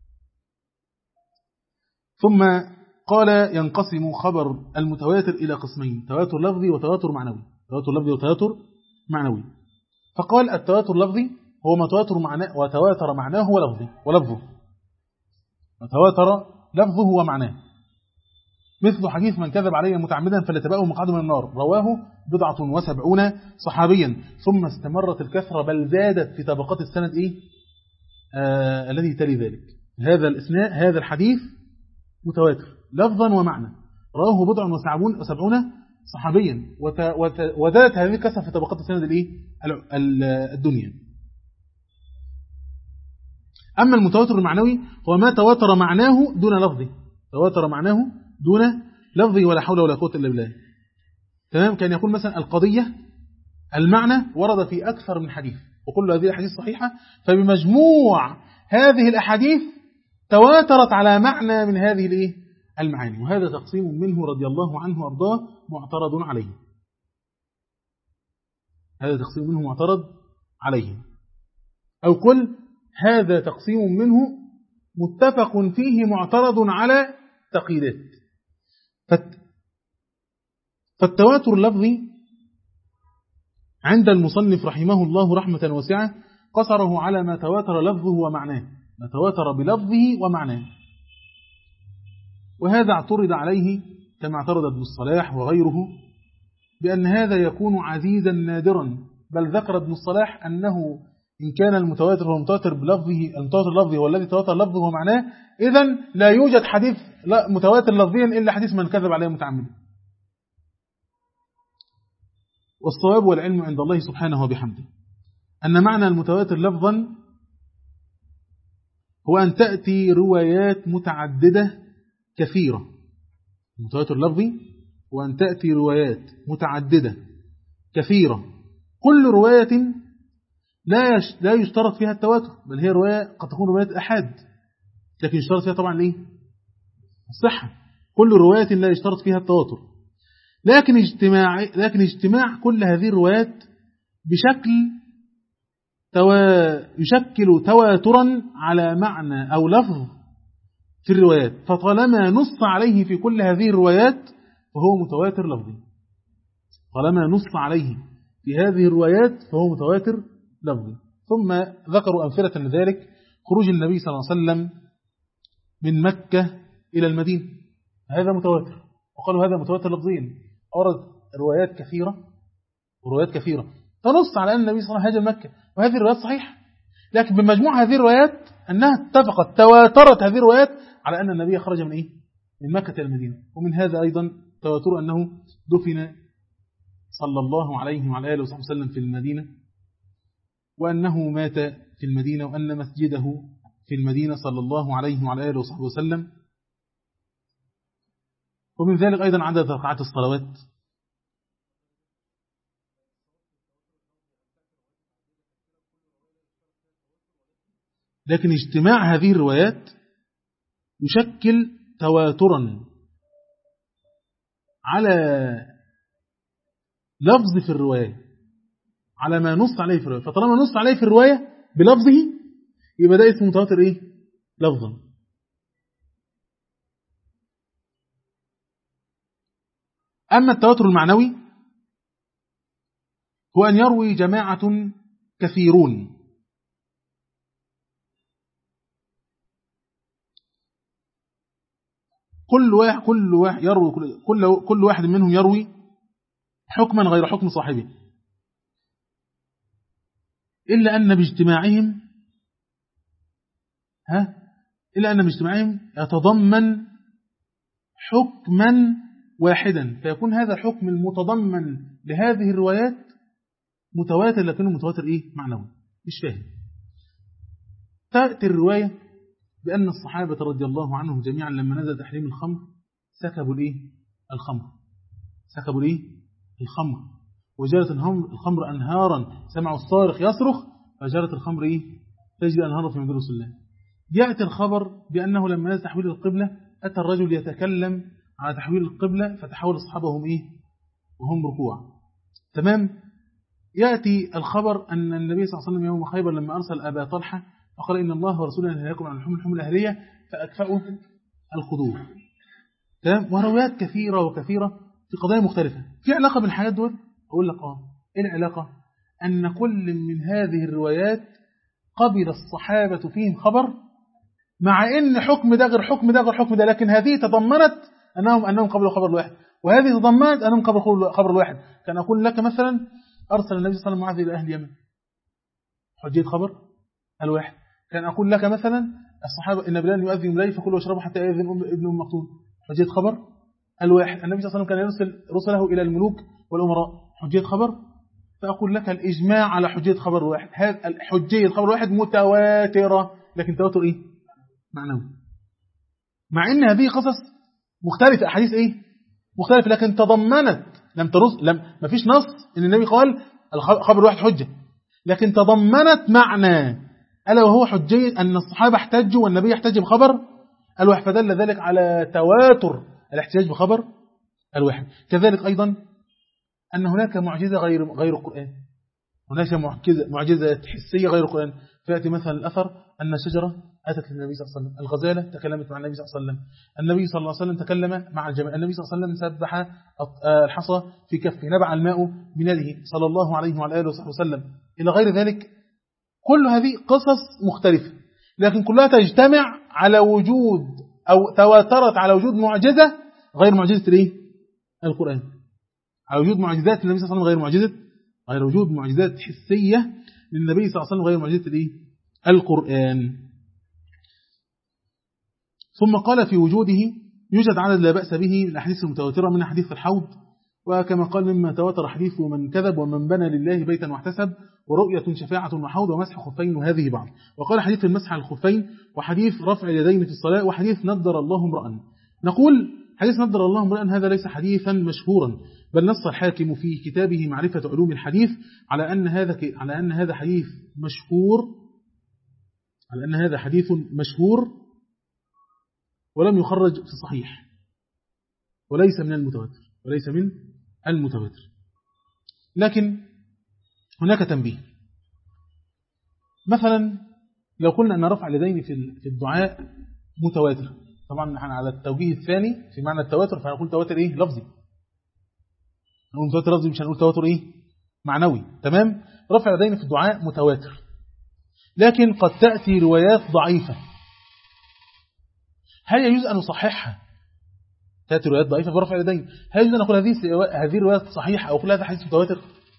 ثم قال ينقسم خبر المتواتر إلى قسمين، تواتر لفظي وتواتر معنوي. تواتر لفظي وتواتر معنوي. فقال التواتر اللفظي هو ما وتواتر معناه ولفظه، وتواتر لفظه ومعناه، مثل حديث من كذب علي متعمدا فليتبوأ مقعده من النار، رواه 70 صحابيا. ثم استمرت الكثرة بل زادت في طبقات السند الذي تلي ذلك. هذا الحديث متواتر لفظا ومعنى، رواه 70 صحابيا، وزادت هذه الكثرة في طبقات السند الدنيا. أما المتواتر المعنوي هو ما تواتر معناه دون لفظه، تواتر معناه دون لفظه، ولا حول ولا قوة إلا بالله. تمام. كان يقول مثلا القضية المعنى ورد في أكثر من حديث، وكل هذه الأحاديث صحيحة، فبمجموع هذه الأحاديث تواترت على معنى من هذه المعاني. وهذا تقسيم منه رضي الله عنه وأرضاه معترض عليه، هذا تقسيم منه معترض عليه، أو قل هذا تقسيم منه متفق فيه معترض على تقييدات. فالتواتر اللفظي عند المصنف رحمه الله رحمة واسعة قصره على ما تواتر لفظه ومعناه، ما تواتر بلفظه ومعناه. وهذا اعترض عليه كما اعترض ابن الصلاح وغيره بأن هذا يكون عزيزا نادرا، بل ذكر ابن الصلاح أنه إن كان المتواتر هو المتواتر بلفظه، المتواتر لفظه هو الذي تواتر لفظه ومعناه، إذن لا يوجد حديث متواتر لفظيا إلا حديث من كذب عليه متعمدا. والصواب والعلم عند الله سبحانه وبحمده أن معنى المتواتر لفظا هو أن تأتي روايات متعددة كثيرة. المتواتر لفظي هو أن تأتي روايات متعددة كثيرة، كل رواية لا يشترط فيها التواتر، بل هي رواية قد تكون رواية أحد، لكن يشترط فيها طبعا ليه؟ الصحة. كل رواية لا يشترط فيها التواتر، لكن اجتماع كل هذه الروايات بشكل يشكل تواترا على معنى أو لفظ في الروايات، فطالما نص عليه في كل هذه الروايات فهو متواتر لفظي. طالما نص عليه في هذه الروايات فهو متواتر لفظي. ثم ذكروا أمثلة لذلك: خروج النبي صلى الله عليه وسلم من مكة إلى المدينة، هذا متواتر، وقالوا هذا متواتر لفظيا. أورد روايات كثيرة تنص على أن النبي صلى الله عليه وسلم هاجر مكة، وهذه الروايات صحيحة، لكن بمجموع هذه الروايات أنها اتفقت تواترت هذه الروايات على أن النبي خرج من مكة إلى المدينة. ومن هذا أيضا تواتر أنه دفن صلى الله عليه وعلى آله وصحبه وسلم في المدينة، وأنه مات في المدينة، وأن مسجده في المدينة صلى الله عليه وعلى آله وصحبه وسلم. ومن ذلك أيضا عدد ركعات الصلوات. لكن اجتماع هذه الروايات يشكل تواترا على لفظ في الرواية، على ما نص عليه في الرواية. فطالما نص عليه في الرواية بلفظه يبقى ده اسمه متواتر لفظا. أما التواتر المعنوي هو أن يروي جماعة كثيرون كل واحد منهم يروي حكما غير حكم صاحبه، إلا أن باجتماعهم يتضمن حكما واحدا، فيكون هذا الحكم المتضمن لهذه الروايات متواتر، لكنه متواتر معنوي. مش فاهم. تأتي الرواية بأن الصحابة رضي الله عنهم جميعا لما نزل تحريم الخمر سكبوا الخمر وجرت الخمر أنهارا، سمعوا الصارخ يصرخ فجرت الخمر تجري أنهارا في مدينة رسول الله. يأتي الخبر بأنه لما نزل تحويل القبلة أتى الرجل يتكلم على تحويل القبلة فتحول الصحابة وهم ركوع. تمام. يأتي الخبر أن النبي صلى الله عليه وسلم يوم خيبر لما أرسل أبا طلحة فقال إن الله ورسوله ينهاكم عن الحمل الأهلية فأكفأوا الخضور. تمام. وروايات كثيرة في قضايا مختلفة في علاقة بالحياة دول. أقول لك إيه العلاقة؟ أن كل من هذه الروايات قبل الصحابة فيهم خبر، مع إن حكم ده غير حكم ده غير حكم ده، لكن هذه تضمنت أنهم قبلوا خبر الواحد، وهذه تضمنت أنهم قبلوا خبر الواحد. كان أقول لك مثلا أرسل النبي صلى الله عليه وسلم معاذ إلى أهل اليمن، حجية خبر الواحد. كان أقول لك مثلا الصحابة إن بلال يؤذن الليل فكلوا واشربوا حتى يأذن ابن أم مكتوم، حجية خبر الواحد. النبي صلى الله عليه وسلم كان يرسل رسله إلى الملوك والأمراء، حجية خبر. فأقول لك الإجماع على حجية خبر الواحد، هذا حجية خبر الواحد متواترة، لكن تواتر معنوي، مع إن هذه قصص مختلفة، أحاديث مختلفة، لكن تضمنت ما فيش نص إن النبي قال الخبر الواحد حجة، لكن تضمنت معنى ألا وهو حجية أن الصحابة احتجوا والنبي يحتج بخبر الواحد، فدل ذلك على تواتر الاحتجاج بخبر الواحد. كذلك أيضا أن هناك معجزة غير القرآن، هناك معجزة حسية غير القرآن. فيأتي مثلا الأثر أن شجرة أتت للنبي صلى الله عليه وسلم، الغزالة تكلمت مع النبي صلى الله عليه وسلم، النبي صلى الله عليه وسلم تكلم مع الجماعة، النبي صلى الله عليه وسلم سبح الحصى في كفه، نبع الماء من يده صلى الله عليه وعلى آله وصحبه وسلم، إلى غير ذلك. كل هذه قصص مختلفة، لكن كلها تجتمع على وجود أو تواترت على وجود معجزة غير معجزة القرآن، على وجود معجزات النبي صلى الله عليه وسلم غير وجود معجزات حسية للنبي صلى الله عليه وسلم غير معجزة القرآن. ثم قال في وجوده يوجد عدد لا بأس به من الأحاديث المتواترة من حديث الحوض، وكما قال مما تواتر حديث ومن كذب ومن بنى لله بيتا واحتسب ورؤية شفاعة وحوض ومسح خفين وهذه بعض. وقال حديث المسح على الخفين وحديث رفع اليدين في الصلاة وحديث نضر الله امرأ. نقول حديث نضر الله امرأ هذا ليس حديثا مشهورا، بل نص الحاكم في كتابه معرفة علوم الحديث على أن هذا حديث مشهور ولم يخرج في الصحيح وليس من المتواتر. لكن هناك تنبيه. مثلا لو قلنا أن رفع اليدين في الدعاء متواتر، طبعا نحن على التوجيه الثاني في معنى التواتر فنقول تواتر لفظي، نقول متواتر لفظي، مش هنقول تواتر معنوي. تمام. رفع اليدين في الدعاء متواتر، لكن قد تأتي روايات ضعيفة، هل يجوز أن نصححها؟ تأتي روايات ضعيفة برفع اليدين، هل يجوز أن نقول هذه الروايات صحيحة أو أقول هذا حديث متواتر؟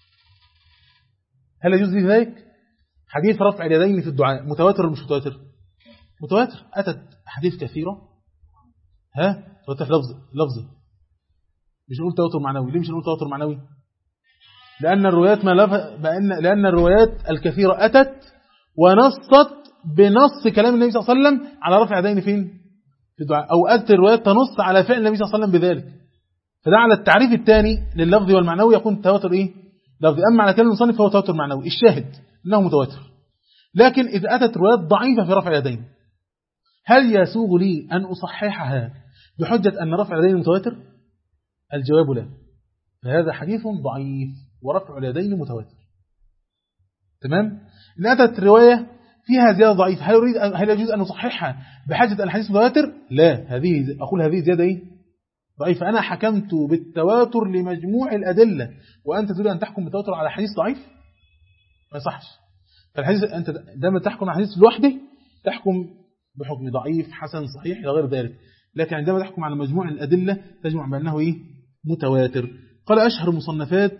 هل يجوز لي ذلك؟ حديث رفع اليدين في الدعاء متواتر ولا مش متواتر؟ متواتر. أتت أحاديث كثيرة تواتر لفظي، مش نقول تواتر معنوي. ليه مش نقول تواتر معنوي؟ لأن الروايات الكثيرة أتت ونصت بنص كلام النبي صلى الله عليه وسلم على رفع يدين في الدعاء، أو أتت الروايات تنص على فعل النبي صلى الله عليه وسلم بذلك. فده على التعريف الثاني لللفظ والمعنوي يكون تواتر لفظي. أما على كلام المصنف فهو تواتر معنوي، الشاهد أنه متواتر. لكن إذا أتت روايات ضعيفة في رفع اليدين، هل يسوغ لي أن أصححها بحجة أن رفع اليدين متواتر؟ الجواب لا، فهذا حديث ضعيف ورفع اليدين متواتر. تمام. إن أتت رواية فيها زيادة ضعيفة، هل يجوز أن نصححها بحجة أن الحديث متواتر؟ لا، أقول هذه زيادة ضعيفة. أنا حكمت بالتواتر لمجموع الأدلة، وأنت تريد أن تحكم بالتواتر على حديث ضعيف؟ ما يصحش. فالحديث أنت دائما تحكم على حديث لوحده تحكم بحكم ضعيف حسن صحيح إلى غير ذلك، لكن عندما تحكم على مجموع الأدلة تجمع بأنه متواتر. قال أشهر مصنفات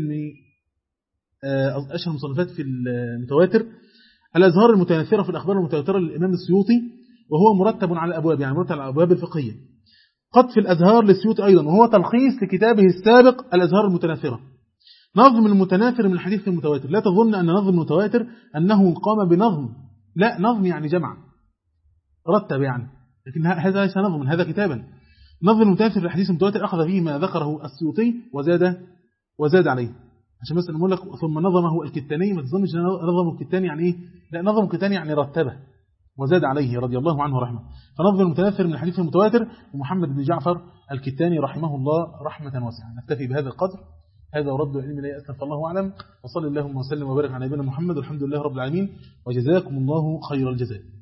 في المتواتر الأزهار المتناثرة في الأخبار المتواترة للإمام السيوطي، وهو مرتب على الأبواب، يعني مرتب على الأبواب الفقهية. قد في الأزهار للسيوطي أيضا، وهو تلخيص لكتابه السابق الأزهار المتناثرة. نظم المتناثر من الحديث المتواتر، لا تظن أن نظم المتواتر أنه قام بنظم، لا، نظم يعني جمع رتب يعني، لكن هذا ليس نظم، هذا كتابا. نظم المتناثر في الحديث المتواتر أخذ فيه ما ذكره السيوطي وزاد عليه، عشان مثلا نقول لك ثم نظمه الكتاني، ما تظنش نظمه الكتاني يعني لا، نظم الكتاني يعني رتبه وزاد عليه رضي الله عنه رحمه. فنظم المتناثر من الحديث المتواتر ومحمد بن جعفر الكتاني رحمه الله رحمة واسعة. نكتفي بهذا القدر، هذا ورد العلم لا يأسف، الله أعلم، وصلى اللهم وسلم وبارك على نبينا محمد، والحمد لله رب العالمين، وجزاكم الله خير الجزاء.